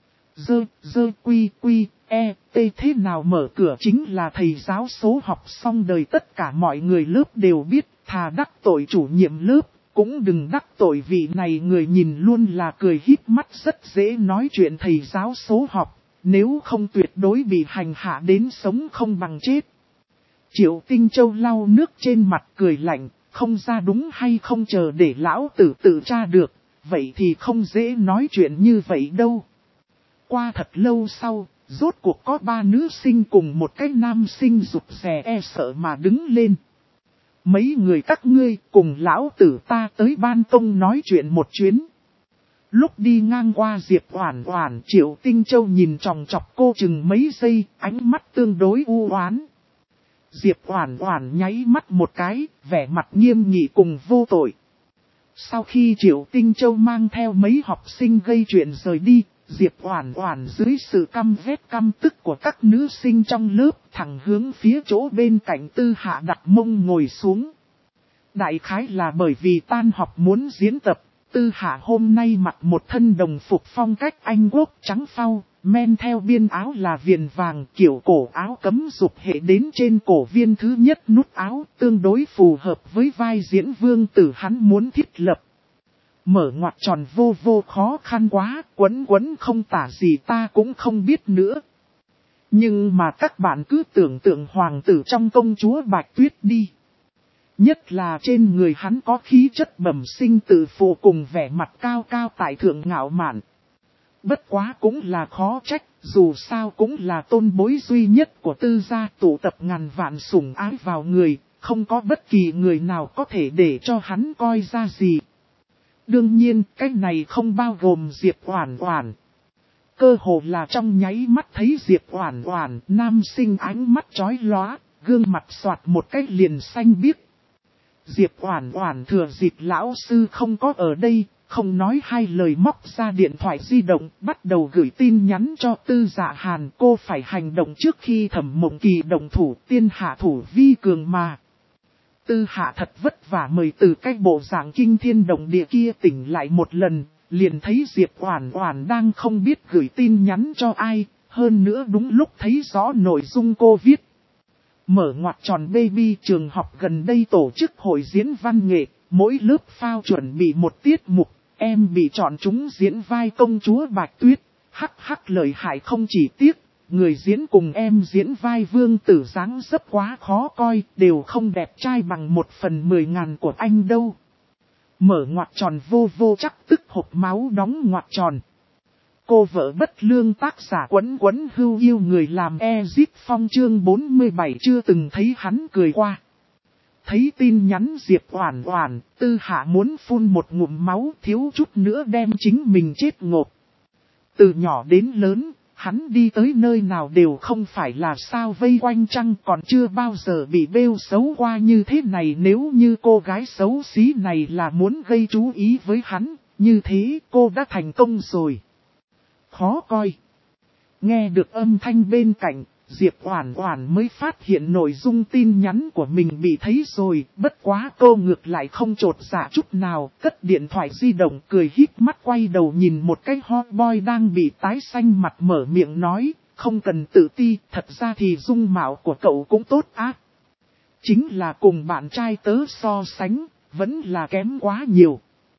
A: Quy, thế nào mở cửa chính là thầy giáo số học xong đời, tất cả mọi người lớp đều biết, thà đắc tội chủ nhiệm lớp, cũng đừng đắc tội vị này. Người nhìn luôn là cười híp mắt, rất dễ nói chuyện thầy giáo số học, nếu không tuyệt đối bị hành hạ đến sống không bằng chết. Triệu Tinh Châu lau nước trên mặt cười lạnh, không ra đúng hay không chờ để lão tử tự tra được, vậy thì không dễ nói chuyện như vậy đâu. Qua thật lâu sau, rốt cuộc có 3 nữ sinh cùng một cái nam sinh rụt rè sợ mà đứng lên. Mấy người các ngươi cùng lão tử ta tới ban công nói chuyện một chuyến. Lúc đi ngang qua Diệp Oản Oản, Triệu Tinh Châu nhìn chòng chọc cô chừng mấy giây, ánh mắt tương đối u oán. Diệp Oản Oản nháy mắt một cái, vẻ mặt nghiêm nghị cùng vô tội. Sau khi Triệu Tinh Châu mang theo mấy học sinh gây chuyện rời đi, Diệp Oản Oản dưới sự căm ghét căm tức của các nữ sinh trong lớp thẳng hướng phía chỗ bên cạnh Tư Hạ đặt mông ngồi xuống. Đại khái là bởi vì tan học muốn diễn tập, Tư Hạ hôm nay mặc một thân đồng phục phong cách Anh Quốc trắng phau, men theo biên áo là viền vàng, kiểu cổ áo cấm dục hệ đến trên cổ viên thứ nhất nút áo, tương đối phù hợp với vai diễn vương tử hắn muốn thiết lập. Mở ngoặc tròn vô khó khăn quá, quấn không tả gì ta cũng không biết nữa. Nhưng mà các bạn cứ tưởng tượng hoàng tử trong công chúa Bạch Tuyết đi. Nhất là trên người hắn có khí chất bẩm sinh tự phụ cùng vẻ mặt cao cao tại thượng ngạo mạn. Bất quá cũng là khó trách, dù sao cũng là tôn bối duy nhất của Tư gia, tụ tập ngàn vạn sủng ái vào người, không có bất kỳ người nào có thể để cho hắn coi ra gì. Đương nhiên, cái này không bao gồm Diệp Oản Oản. Cơ hồ là trong nháy mắt thấy Diệp Oản Oản, nam sinh ánh mắt chói lóa, gương mặt xoạt một cái liền xanh biếc. Diệp Oản Oản thừa dịp lão sư không có ở đây, không nói hai lời móc ra điện thoại di động, bắt đầu gửi tin nhắn cho Tư Dạ Hàn. Cô phải hành động trước khi Thẩm Mộng Kỳ động thủ, tiên hạ thủ vi cường mà. Tư Hạ thật vất vả mời từ cái bộ dạng kinh thiên động địa kia tỉnh lại một lần, liền thấy Diệp Oản Oản đang không biết gửi tin nhắn cho ai, hơn nữa đúng lúc thấy rõ nội dung cô viết. Mở ngoặc tròn baby, trường học gần đây tổ chức hội diễn văn nghệ, mỗi lớp phao chuẩn bị một tiết mục, em bị chọn trúng diễn vai công chúa Bạch Tuyết, hắc hắc lợi hại không chỉ tiếc, người diễn cùng em diễn vai vương tử dáng dấp quá khó coi, đều không đẹp trai bằng 1/10.000 của anh đâu. Mở ngoặc tròn vô vô chắc tức hộp máu đóng ngoặc tròn. Cô vợ bất lương tác giả Quấn Quấn Hưu yêu người làm Ezip Phong chương 47 chưa từng thấy hắn cười qua. Thấy tin nhắn Diệp Oản Oản, Tư Hạ muốn phun một ngụm máu, thiếu chút nữa đem chính mình chết ngộp. Từ nhỏ đến lớn, hắn đi tới nơi nào đều không phải là sao vây quanh trăng, còn chưa bao giờ bị bêu xấu qua như thế này. Nếu như cô gái xấu xí này là muốn gây chú ý với hắn, như thế cô đã thành công rồi. Khó coi. Nghe được âm thanh bên cạnh, Diệp Oản Oản mới phát hiện nội dung tin nhắn của mình bị thấy rồi, bất quá cô ngược lại không chột dạ chút nào, cất điện thoại di động cười híp mắt quay đầu nhìn một cái hot boy đang bị tái xanh mặt mở miệng nói, không cần tự ti, thật ra thì dung mạo của cậu cũng tốt á. Chính là cùng bạn trai tớ so sánh, vẫn là kém quá nhiều.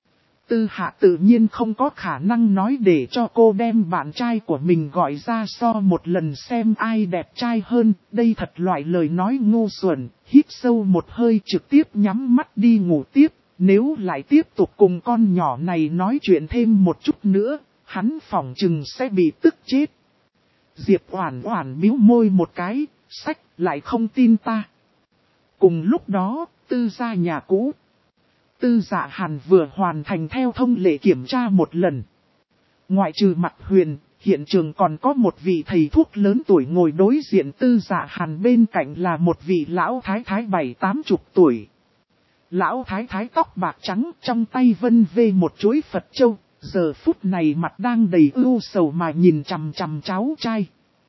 A: Tư Hạ tự nhiên không có khả năng nói để cho cô đem bạn trai của mình gọi ra so một lần xem ai đẹp trai hơn. Đây thật loại lời nói ngu xuẩn, hít sâu một hơi trực tiếp nhắm mắt đi ngủ tiếp. Nếu lại tiếp tục cùng con nhỏ này nói chuyện thêm một chút nữa, hắn phỏng chừng sẽ bị tức chết. Diệp Oản Oản bĩu môi một cái, sách lại không tin ta. Cùng lúc đó, Tư gia nhà cũ. Tư Dạ Hàn vừa hoàn thành theo thông lệ kiểm tra một lần. Ngoại trừ Mặt Huyền, hiện trường còn có một vị thầy thuốc lớn tuổi ngồi đối diện Tư Dạ Hàn, bên cạnh là một vị lão thái thái 70-80 tuổi. Lão thái thái tóc bạc trắng, trong tay vân vê một chuỗi Phật châu, giờ phút này mặt đang đầy ưu sầu mà nhìn chằm chằm cháu trai.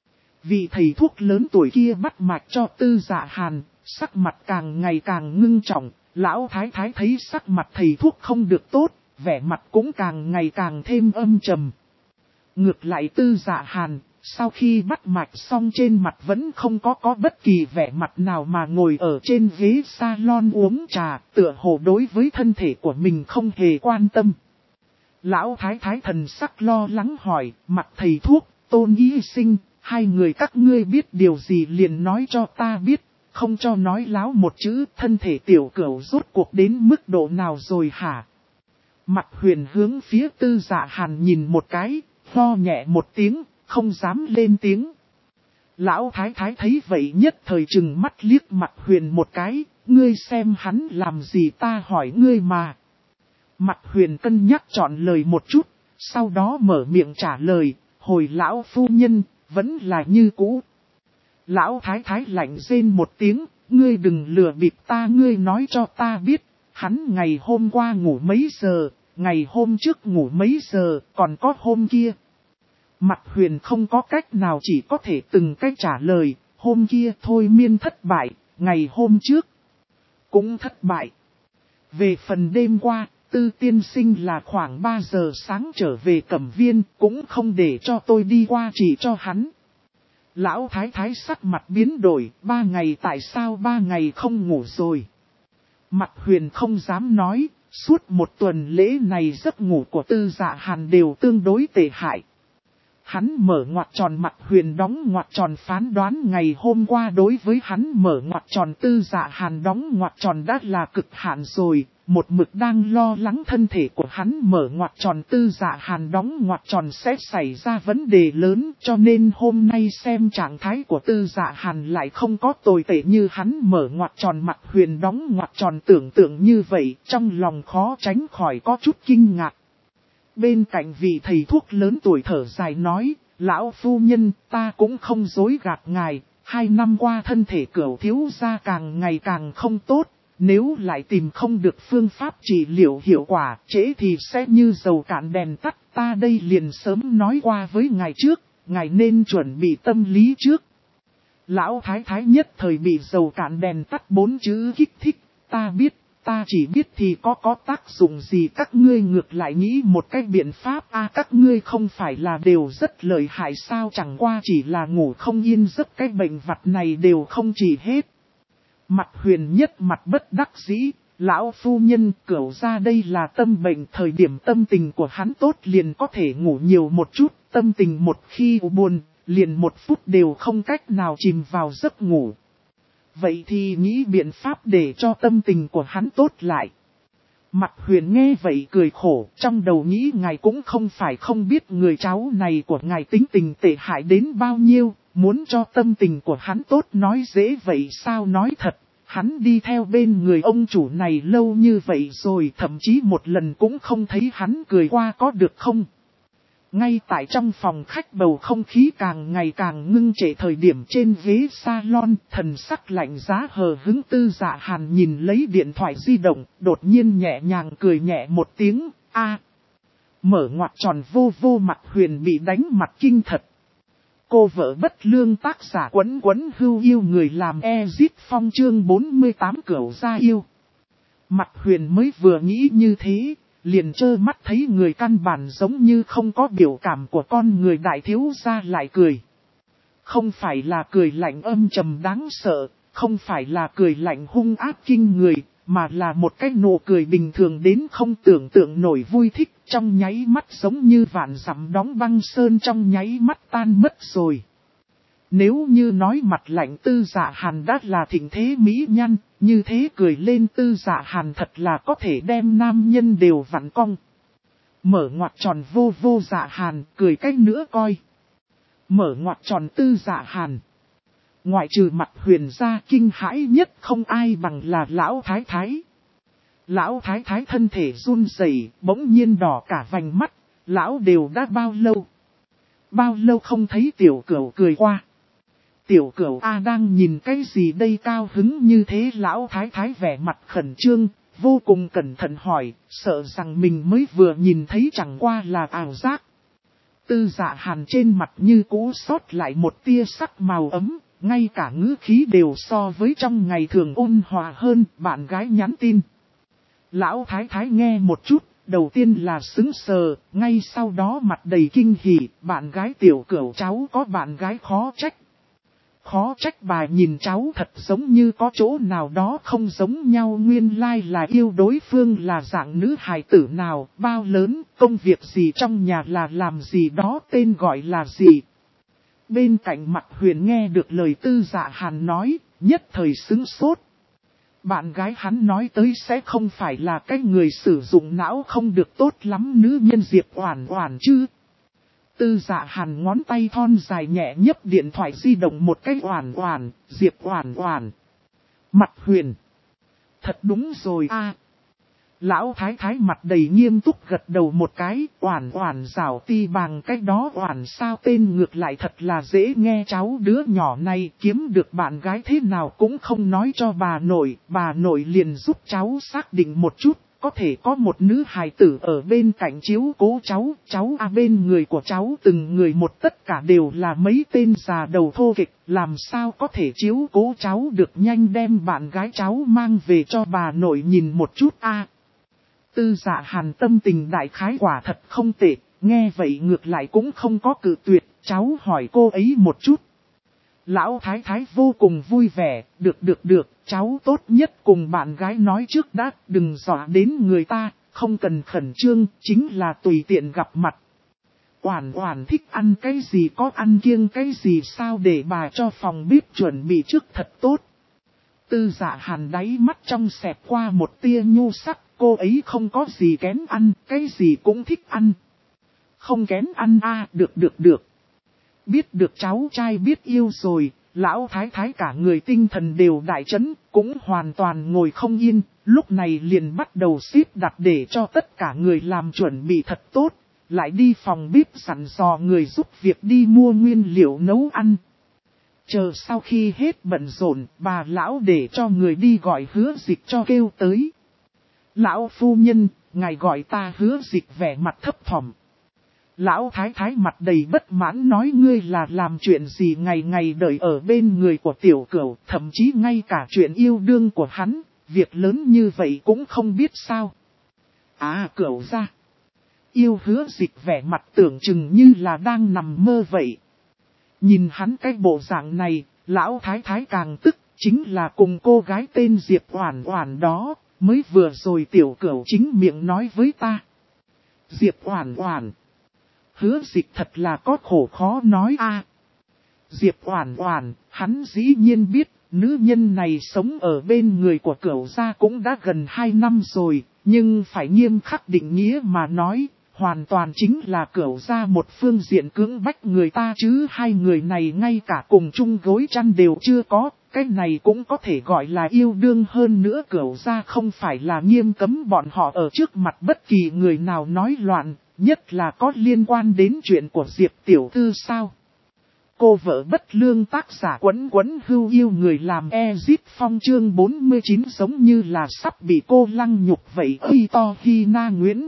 A: Vị thầy thuốc lớn tuổi kia bắt mạch cho Tư Dạ Hàn, sắc mặt càng ngày càng ngưng trọng. Lão thái thái thấy sắc mặt thầy thuốc không được tốt, vẻ mặt cũng càng ngày càng thêm âm trầm. Ngược lại Tư Dạ Hàn, sau khi bắt mạch xong trên mặt vẫn không có bất kỳ vẻ mặt nào mà ngồi ở trên ghế salon uống trà, tựa hồ đối với thân thể của mình không hề quan tâm. Lão thái thái thần sắc lo lắng hỏi, mặt thầy thuốc, Tôn y sinh, hai người các ngươi biết điều gì liền nói cho ta biết. Không cho nói láo một chữ, thân thể tiểu cửu rốt cuộc đến mức độ nào rồi hả? Mặt Huyền hướng phía Tư Dạ Hàn nhìn một cái, ho nhẹ một tiếng, không dám lên tiếng. Lão thái thái thấy vậy nhất thời chừng mắt liếc Mặt Huyền một cái, ngươi xem hắn làm gì ta hỏi ngươi mà. Mặt Huyền cân nhắc chọn lời một chút, sau đó mở miệng trả lời, hồi lão phu nhân, vẫn là như cũ. Lão thái thái lạnh rên một tiếng, ngươi đừng lừa bịp ta, ngươi nói cho ta biết, hắn ngày hôm qua ngủ mấy giờ, ngày hôm trước ngủ mấy giờ, còn có hôm kia. Mặt Huyền không có cách nào chỉ có thể từng cách trả lời, hôm kia thôi miên thất bại, ngày hôm trước cũng thất bại. Về phần đêm qua, Tư tiên sinh là khoảng 3 giờ sáng trở về Cẩm Viên, cũng không để cho tôi đi qua chỉ cho hắn. Lão thái thái sắc mặt biến đổi, 3 ngày tại sao 3 ngày không ngủ rồi. Mặt Huyền không dám nói, suốt một tuần lễ này giấc ngủ của Tư Dạ Hàn đều tương đối tệ hại. Hắn mở ngoặc tròn, Mặt Huyền đóng ngoặc tròn, phán đoán ngày hôm qua đối với hắn mở ngoặc tròn Tư Dạ Hàn đóng ngoặc tròn đã là cực hạn rồi, một mực đang lo lắng thân thể của hắn mở ngoặc tròn Tư Dạ Hàn đóng ngoặc tròn sẽ xảy ra vấn đề lớn, cho nên hôm nay xem trạng thái của Tư Dạ Hàn lại không có tồi tệ như hắn mở ngoặc tròn Mặt Huyền đóng ngoặc tròn tưởng tượng như vậy, trong lòng khó tránh khỏi có chút kinh ngạc. Bên cạnh vị thầy thuốc lớn tuổi thở dài nói, lão phu nhân, ta cũng không dối gạt ngài, 2 năm qua thân thể Cửu thiếu gia càng ngày càng không tốt. Nếu lại tìm không được phương pháp trị liệu hiệu quả, trễ thì sẽ như dầu cạn đèn tắt. Ta đây liền sớm nói qua với ngài trước, ngài nên chuẩn bị tâm lý trước. Lão thái thái nhất thời bị dầu cạn đèn tắt 4 chữ kích thích. Ta chỉ biết thì có tác dụng gì, các ngươi ngược lại nghĩ một cái biện pháp các ngươi không phải là đều rất lợi hại sao, chẳng qua chỉ là ngủ không yên giấc, cái bệnh vặt này đều không trị hết. Mặt Huyền nhất mặt bất đắc dĩ, lão phu nhân, Cửu gia đây là tâm bệnh, thời điểm tâm tình của hắn tốt liền có thể ngủ nhiều một chút, tâm tình một khi buồn, liền 1 phút đều không cách nào chìm vào giấc ngủ. Vậy thì nghĩ biện pháp để cho tâm tình của hắn tốt lại. Mặt Huyền nghe vậy cười khổ, trong đầu nghĩ ngài cũng không phải không biết người cháu này của ngài tính tình tệ hại đến bao nhiêu, muốn cho tâm tình của hắn tốt nói dễ vậy sao, nói thật, hắn đi theo bên người ông chủ này lâu như vậy rồi, thậm chí một lần cũng không thấy hắn cười qua có được không. Ngay tại trong phòng khách bầu không khí càng ngày càng ngưng trệ thời điểm, trên ghế salon, thần sắc lạnh giá hờ hững Tư Dạ Hàn nhìn lấy điện thoại di động, đột nhiên nhẹ nhàng cười nhẹ một tiếng, mở ngoặc tròn vô Mặt Huyền bị đánh mặt kinh thật. Cô vợ bất lương tác giả Quấn Hưu yêu người làm Ezit Phong chương 48 Cửu gia yêu. Mặt Huyền mới vừa nghĩ như thế, liền trơ mắt thấy người căn bản giống như không có biểu cảm của con người đại thiếu gia lại cười. Không phải là cười lạnh âm trầm đáng sợ, không phải là cười lạnh hung ác kinh người, mà là một cái nụ cười bình thường đến không tưởng tượng nổi vui thích, trong nháy mắt giống như vạn dặm đóng băng sơn trong nháy mắt tan mất rồi. Nếu như nói mặt lạnh Tư Dạ Hàn đã là thịnh thế mỹ nhân, như thế cười lên Tư Dạ Hàn thật là có thể đem nam nhân đều vặn cong. Mở ngoặc tròn vô Dạ Hàn, cười cách nữa coi. Mở ngoặc tròn Tư Dạ Hàn. Ngoại trừ Mặt Huyền ra, kinh hãi nhất không ai bằng là lão thái thái. Lão thái thái thân thể run rẩy, bỗng nhiên đỏ cả vành mắt, lão đều đã bao lâu không thấy tiểu Cửu cười qua. Tiểu Cửu đang nhìn cái gì đây, cao hứng như thế, lão thái thái vẻ mặt khẩn trương, vô cùng cẩn thận hỏi, sợ rằng mình mới vừa nhìn thấy chẳng qua là ảo giác. Tư Dạ Hàn trên mặt như cũ sót lại một tia sắc màu ấm, ngay cả ngữ khí đều so với trong ngày thường ôn hòa hơn. Bạn gái nhắn tin. Lão thái thái nghe một chút, đầu tiên là sững sờ, ngay sau đó mặt đầy kinh hỉ, bạn gái tiểu Cửu cháu có bạn gái khó trách. Khó trách bà nhìn cháu thật giống như có chỗ nào đó không giống nhau, nguyên lai là yêu đối phương là dạng nữ hài tử nào, bao lớn, công việc gì trong nhà là làm gì đó, tên gọi là gì. Bên cạnh Mặt Huyền nghe được lời Tư Dạ Hàn nói, nhất thời sững sốt. Bạn gái hắn nói tới sẽ không phải là cái người sử dụng não không được tốt lắm nữ nhân Diệp Oản Oản chứ. Tư Dạ Hàn ngón tay thon dài nhẹ nhấp điện thoại di động một cái, Oản Oản, Diệp Oản Oản. Mặt Huyền. Thật đúng rồi Lão thái thái mặt đầy nghiêm túc gật đầu một cái, Oản Oản rảo ti bằng cái đó Oản sao tên ngược lại thật là dễ nghe, cháu đứa nhỏ này kiếm được bạn gái thế nào cũng không nói cho bà nội liền giúp cháu xác định một chút, có thể có một nữ hài tử ở bên cạnh chiếu cố cháu bên người của cháu từng người một tất cả đều là mấy tên già đầu thô kịch, làm sao có thể chiếu cố cháu được, nhanh đem bạn gái cháu mang về cho bà nội nhìn một chút Tư Dạ Hàn tâm tình đại khái quả thật không tệ, nghe vậy ngược lại cũng không có cự tuyệt, cháu hỏi cô ấy một chút. Lão thái thái vô cùng vui vẻ, được, cháu tốt nhất cùng bạn gái nói trước đã, đừng dọa đến người ta, không cần khẩn trương, chính là tùy tiện gặp mặt. Oản Oản thích ăn cái gì có ăn kiêng cái gì sao, để bà cho phòng bếp chuẩn bị trước thật tốt. Tư Dạ Hàn đáy mắt trong xẹt qua một tia nhu sắc, cô ấy không có gì kén ăn, cái gì cũng thích ăn. Không kén ăn à, được. Biết được cháu trai biết yêu rồi, lão thái thái cả người tinh thần đều đại chấn, cũng hoàn toàn ngồi không yên, lúc này liền bắt đầu xếp đặt để cho tất cả người làm chuẩn bị thật tốt, lại đi phòng bếp sẵn dò người giúp việc đi mua nguyên liệu nấu ăn. Chờ sau khi hết bận rộn, bà lão để cho người đi gọi Hứa Dịch cho kêu tới. Lão phu nhân, ngài gọi ta Hứa Dịch vẻ mặt thấp thỏm. Lão thái thái mặt đầy bất mãn nói ngươi là làm chuyện gì ngày ngày đợi ở bên người của tiểu cửu, thậm chí ngay cả chuyện yêu đương của hắn, việc lớn như vậy cũng không biết sao. À cửu ra. Yêu Hứa Dịch vẻ mặt tưởng chừng như là đang nằm mơ vậy. Nhìn hắn cái bộ dạng này, lão thái thái càng tức, chính là cùng cô gái tên Diệp Oản Oản đó, mới vừa rồi tiểu cửu chính miệng nói với ta. Diệp Oản Oản. Hứa Dịch thật là có khổ khó nói a. Diệp Oản Oản, hắn dĩ nhiên biết, nữ nhân này sống ở bên người của cửu gia cũng đã gần 2 năm rồi, nhưng phải nghiêm khắc định nghĩa mà nói, hoàn toàn chính là cửu gia một phương diện cưỡng bách người ta chứ hai người này ngay cả cùng chung gối chăn đều chưa có, cái này cũng có thể gọi là yêu đương hơn nữa cửu gia không phải là nghiêm cấm bọn họ ở trước mặt bất kỳ người nào nói loạn. Nhất là có liên quan đến chuyện của Diệp tiểu thư sao. Cô vợ bất lương tác giả Quấn Quấn Hưu yêu người làm Ezit Phong chương 49 giống như là sắp bị cô lăng nhục vậy khi to khi na Nguyễn.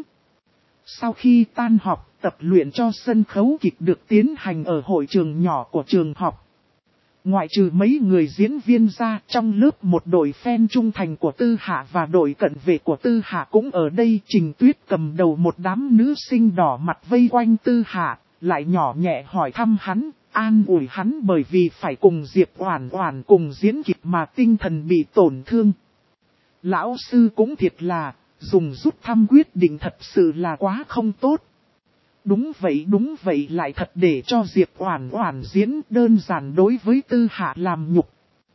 A: Sau khi tan học, tập luyện cho sân khấu kịch được tiến hành ở hội trường nhỏ của trường học. Ngoại trừ mấy người diễn viên ra, trong lớp một đội fan trung thành của Tư Hạ và đội cận vệ của Tư Hạ cũng ở đây. Trình Tuyết cầm đầu một đám nữ sinh đỏ mặt vây quanh Tư Hạ, lại nhỏ nhẹ hỏi thăm hắn, an ủi hắn bởi vì phải cùng Diệp Oản Oản cùng diễn kịch mà tinh thần bị tổn thương. Lão sư cũng thiệt là, dùng rút thăm quyết định thật sự là quá không tốt. Đúng vậy lại thật để cho Diệp Oản Oản diễn đơn giản đối với Tư Hạ làm nhục.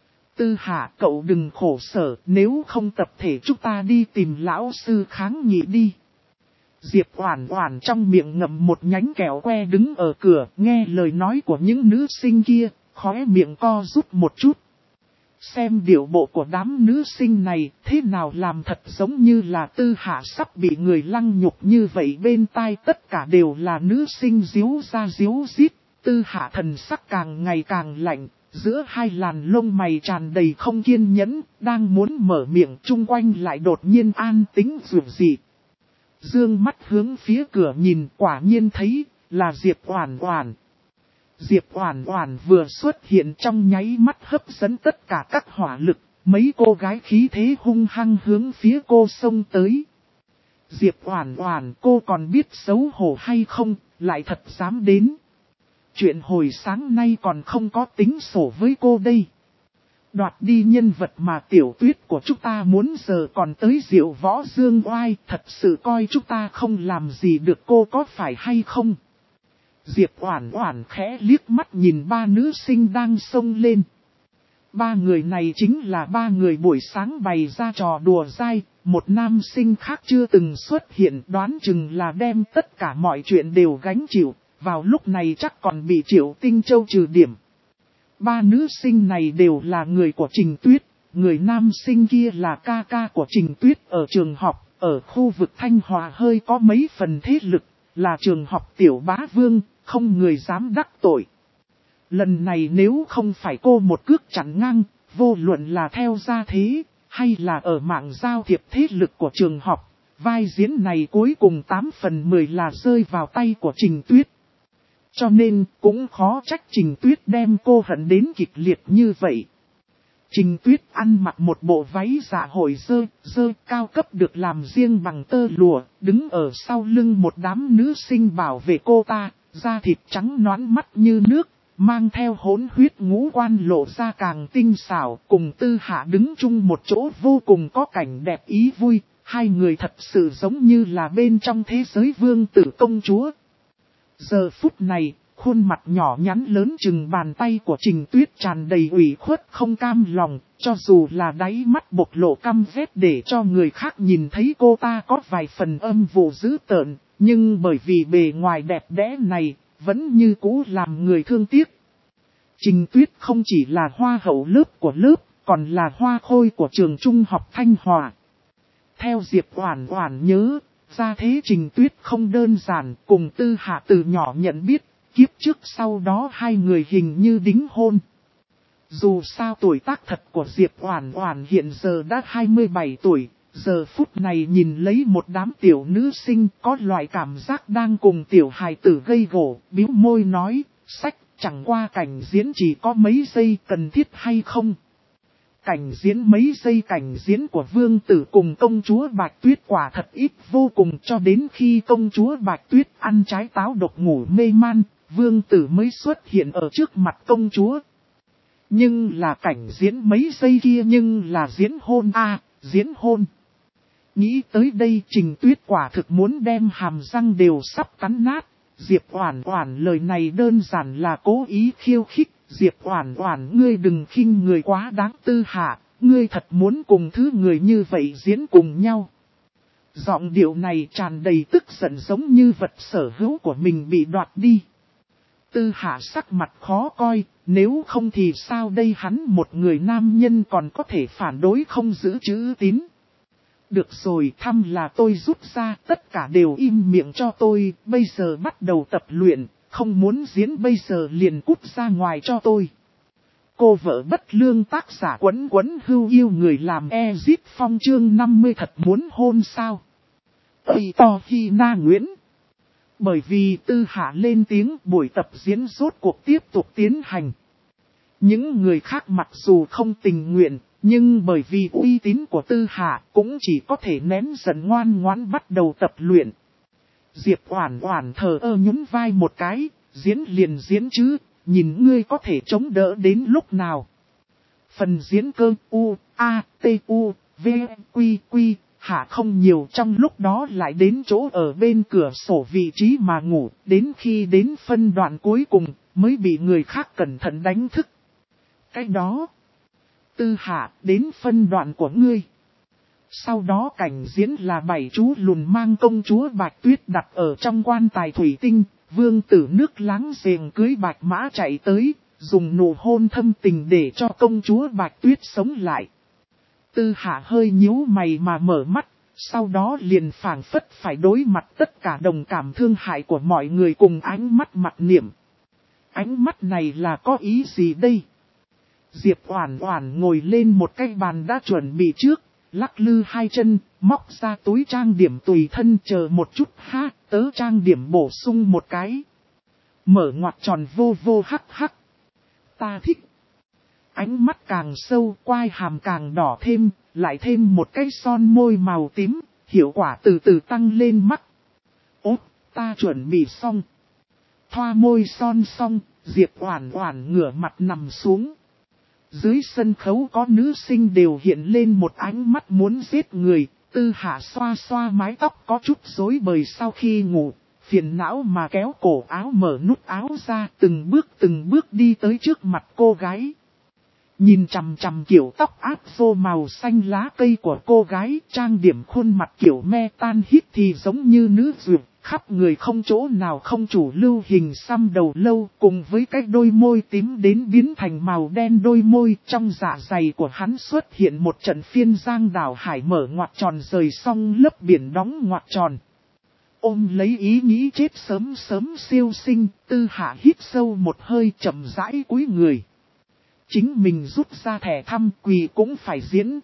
A: Tư Hạ cậu đừng khổ sở, nếu không tập thể chúng ta đi tìm lão sư kháng nghị đi. Diệp Oản Oản trong miệng ngậm một nhánh kẹo que đứng ở cửa, nghe lời nói của những nữ sinh kia, khóe miệng co rút một chút. Xem điệu bộ của đám nữ sinh này thế nào làm thật giống như là Tư Hạ sắp bị người lăng nhục như vậy, bên tai tất cả đều là nữ sinh díu ra díu dít. Tư Hạ thần sắc càng ngày càng lạnh, giữa hai làn lông mày tràn đầy không kiên nhẫn, đang muốn mở miệng chung quanh lại đột nhiên an tĩnh dường dị. Dương mắt hướng phía cửa nhìn quả nhiên thấy là Diệp Oản Oản. Diệp Oản Oản vừa xuất hiện trong nháy mắt hấp dẫn tất cả các hỏa lực, mấy cô gái khí thế hung hăng hướng phía cô xông tới. Diệp Oản Oản, cô còn biết xấu hổ hay không, lại thật dám đến. Chuyện hồi sáng nay còn không có tính sổ với cô đây. Đoạt đi nhân vật mà Tiểu Tuyết của chúng ta muốn giờ còn tới Diệu Võ Dương Oai, thật sự coi chúng ta không làm gì được cô có phải hay không? Diệp Oản Oản khẽ liếc mắt nhìn ba nữ sinh đang xông lên. Ba người này chính là ba người buổi sáng bày ra trò đùa dai, một nam sinh khác chưa từng xuất hiện, đoán chừng là đem tất cả mọi chuyện đều gánh chịu, vào lúc này chắc còn bị Triệu Tinh Châu trừ điểm. Ba nữ sinh này đều là người của Trình Tuyết, người nam sinh kia là ca ca của Trình Tuyết ở trường học, ở khu vực Thanh Hòa hơi có mấy phần thế lực, là trường học Tiểu Bá Vương, không người dám đắc tội. Lần này nếu không phải cô một cước chặn ngang, vô luận là theo gia thế, hay là ở mạng giao thiệp thế lực của trường học, vai diễn này cuối cùng 8 phần 10 là rơi vào tay của Trình Tuyết. Cho nên, cũng khó trách Trình Tuyết đem cô hận đến kịch liệt như vậy. Trình Tuyết ăn mặc một bộ váy dạ hội dơ cao cấp được làm riêng bằng tơ lụa, đứng ở sau lưng một đám nữ sinh bảo vệ cô ta, da thịt trắng nõn mắt như nước, mang theo hỗn huyết ngũ quan lộ ra càng tinh xảo, cùng Tư Hạ đứng chung một chỗ vô cùng có cảnh đẹp ý vui, hai người thật sự giống như là bên trong thế giới vương tử công chúa. Giờ phút này, khuôn mặt nhỏ nhắn lớn chừng bàn tay của Trình Tuyết tràn đầy ủy khuất không cam lòng, cho dù là đáy mắt bộc lộ căm ghét để cho người khác nhìn thấy cô ta có vài phần âm vụ dữ tợn, nhưng bởi vì bề ngoài đẹp đẽ này, vẫn như cũ làm người thương tiếc. Trình Tuyết không chỉ là hoa hậu lớp của lớp, còn là hoa khôi của trường trung học Thanh Hòa. Theo Diệp Oản Oản nhớ, ra thế Trình Tuyết không đơn giản, cùng Tư Hạ từ nhỏ nhận biết, kiếp trước sau đó hai người hình như đính hôn. Dù sao tuổi tác thật của Diệp Oản Oản hiện giờ đã 27 tuổi, giờ phút này nhìn lấy một đám tiểu nữ sinh có loại cảm giác đang cùng tiểu hài tử gây gổ, bĩu môi nói, sách, chẳng qua cảnh diễn chỉ có mấy giây cần thiết hay không. Cảnh diễn mấy giây cảnh diễn của vương tử cùng công chúa Bạch Tuyết quả thật ít vô cùng cho đến khi công chúa Bạch Tuyết ăn trái táo độc ngủ mê man, vương tử mới xuất hiện ở trước mặt công chúa. Nhưng là cảnh diễn mấy giây kia nhưng là diễn hôn diễn hôn. Nghĩ tới đây Trình Tuyết quả thực muốn đem hàm răng đều sắp cắn nát. Diệp Oản Oản lời này đơn giản là cố ý khiêu khích. Diệp Oản Oản ngươi đừng khinh người quá đáng. Tư Hạ, ngươi thật muốn cùng thứ người như vậy diễn cùng nhau. Giọng điệu này tràn đầy tức giận giống như vật sở hữu của mình bị đoạt đi. Tư Hạ sắc mặt khó coi, nếu không thì sao đây hắn một người nam nhân còn có thể phản đối không giữ chữ tín. Được rồi, thăm là tôi rút ra, tất cả đều im miệng cho tôi, bây giờ bắt đầu tập luyện, không muốn diễn bây giờ liền cút ra ngoài cho tôi. Cô vợ bất lương tác giả Quấn Quấn Hưu yêu người làm Ezip Phong chương 50 thật muốn hôn sao. Ây to Hi Na Nguyễn. Bởi vì Tư Hạ lên tiếng buổi tập diễn rốt cuộc tiếp tục tiến hành. Những người khác mặc dù không tình nguyện, nhưng bởi vì uy tín của Tư Hạ cũng chỉ có thể nén giận ngoan ngoãn bắt đầu tập luyện. Diệp Oản Oản thờ ơ nhún vai một cái, diễn liền diễn chứ, nhìn ngươi có thể chống đỡ đến lúc nào. Phần diễn cơ U, A, T, U, V, Quy, Quy, Hạ không nhiều trong lúc đó lại đến chỗ ở bên cửa sổ vị trí mà ngủ, đến khi đến phân đoạn cuối cùng mới bị người khác cẩn thận đánh thức. Cái đó, Tư Hạ đến phân đoạn của ngươi. Sau đó cảnh diễn là 7 chú lùn mang công chúa Bạch Tuyết đặt ở trong quan tài thủy tinh, vương tử nước láng giềng cưới Bạch Mã chạy tới, dùng nụ hôn thâm tình để cho công chúa Bạch Tuyết sống lại. Tư Hạ hơi nhíu mày mà mở mắt, sau đó liền phảng phất phải đối mặt tất cả đồng cảm thương hại của mọi người cùng ánh mắt mặc niệm. Ánh mắt này là có ý gì đây? Diệp Oản Oản ngồi lên một cái bàn đã chuẩn bị trước, lắc lư hai chân, móc ra túi trang điểm tùy thân chờ một chút ha, tớ trang điểm bổ sung một cái. Mở ngoặc tròn vô vô hắc hắc. Ta thích. Ánh mắt càng sâu, quai hàm càng đỏ thêm, lại thêm một cái son môi màu tím, hiệu quả từ từ tăng lên mắt. Ốt, ta chuẩn bị xong. Thoa môi son xong, Diệp Oản Oản ngửa mặt nằm xuống. Dưới sân khấu có nữ sinh đều hiện lên một ánh mắt muốn giết người, Tư Hạ xoa xoa mái tóc có chút rối bời sau khi ngủ, phiền não mà kéo cổ áo mở nút áo ra từng bước đi tới trước mặt cô gái. Nhìn chằm chằm kiểu tóc áp vô màu xanh lá cây của cô gái, trang điểm khuôn mặt kiểu me tan hít thì giống như nữ duyệt, khắp người không chỗ nào không chủ lưu hình xăm đầu lâu, cùng với cái đôi môi tím đến biến thành màu đen đôi môi, trong dạ dày của hắn xuất hiện một trận phiên giang đảo hải mở ngoặc tròn rời xong lớp biển đóng ngoặc tròn. Ôm lấy ý nghĩ chết sớm sớm siêu sinh, Tư Hạ hít sâu một hơi chậm rãi cúi người. Chính mình rút ra thẻ thăm quỳ cũng phải diễn.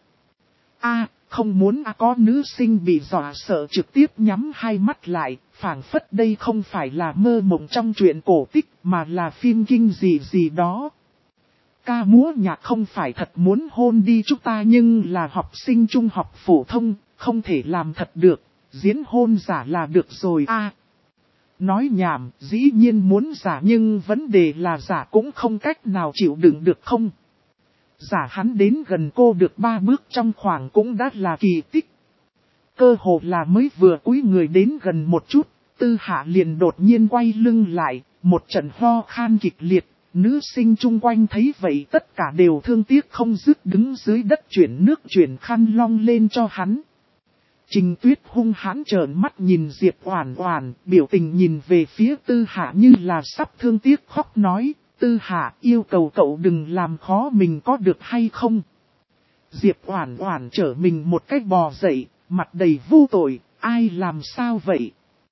A: Không muốn có nữ sinh bị dọa sợ trực tiếp nhắm hai mắt lại, phảng phất đây không phải là mơ mộng trong truyện cổ tích mà là phim kinh dị gì đó. Ca múa nhạc không phải thật muốn hôn đi chúng ta nhưng là học sinh trung học phổ thông, không thể làm thật được, diễn hôn giả là được rồi Nói nhảm, dĩ nhiên muốn giả nhưng vấn đề là giả cũng không cách nào chịu đựng được không. Giả hắn đến gần cô được 3 bước trong khoảng cũng đã là kỳ tích. Cơ hồ là mới vừa cúi người đến gần một chút, Tư Hạ liền đột nhiên quay lưng lại, một trận ho khan kịch liệt, nữ sinh chung quanh thấy vậy tất cả đều thương tiếc không dứt đứng dưới đất chuyển nước chuyển khăn long lên cho hắn. Trình Tuyết hung hãn trợn mắt nhìn Diệp Oản Oản, biểu tình nhìn về phía Tư Hạ như là sắp thương tiếc khóc nói, Tư Hạ yêu cầu cậu đừng làm khó mình có được hay không. Diệp Oản Oản trở mình một cách bò dậy, mặt đầy vô tội, ai làm sao vậy?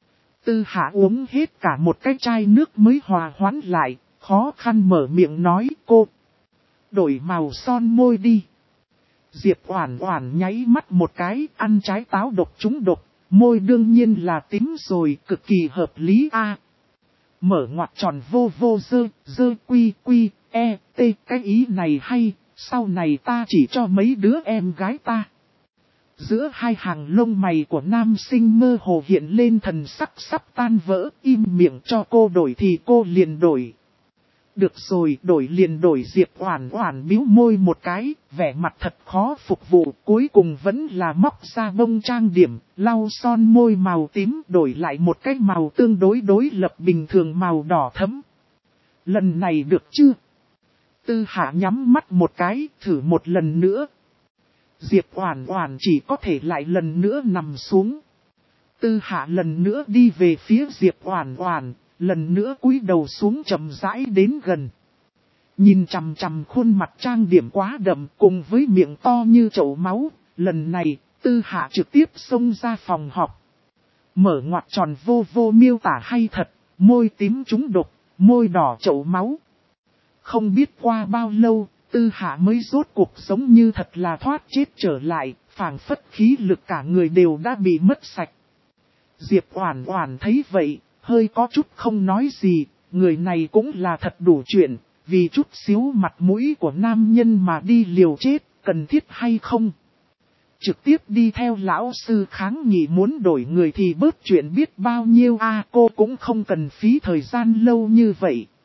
A: Tư Hạ uống hết cả một cái chai nước mới hòa hoãn lại, khó khăn mở miệng nói cô. Đổi màu son môi đi. Diệp Oản Oản nháy mắt một cái, ăn trái táo độc trúng độc, môi đương nhiên là tím rồi, cực kỳ hợp lý a. Mở ngoặc tròn vô vô dơ quy quy, e, t, cái ý này hay, sau này ta chỉ cho mấy đứa em gái ta. Giữa hai hàng lông mày của nam sinh mơ hồ hiện lên thần sắc sắp tan vỡ, im miệng cho cô đổi thì cô liền đổi. Được rồi, đổi liền đổi. Diệp Oản Oản bĩu môi một cái, vẻ mặt thật khó phục vụ, cuối cùng vẫn là móc ra bông trang điểm, lau son môi màu tím, đổi lại một cái màu tương đối đối lập bình thường màu đỏ thẫm. Lần này được chưa? Tư Hạ nhắm mắt một cái, thử một lần nữa. Diệp Oản Oản chỉ có thể lại lần nữa nằm xuống. Tư Hạ lần nữa đi về phía Diệp Oản Oản, lần nữa cúi đầu xuống chậm rãi đến gần. Nhìn chằm chằm khuôn mặt trang điểm quá đậm cùng với miệng to như chậu máu, lần này, Tư Hạ trực tiếp xông ra phòng họp. Mở ngoặc tròn vô vô miêu tả hay thật, môi tím trúng độc, môi đỏ chậu máu. Không biết qua bao lâu, Tư Hạ mới rốt cuộc sống như thật là thoát chết trở lại, phảng phất khí lực cả người đều đã bị mất sạch. Diệp Oản Oản thấy vậy, hơi có chút không nói gì, người này cũng là thật đủ chuyện, vì chút xíu mặt mũi của nam nhân mà đi liều chết, cần thiết hay không? Trực tiếp đi theo lão sư kháng nghị muốn đổi người thì bớt chuyện biết bao nhiêu a, cô cũng không cần phí thời gian lâu như vậy.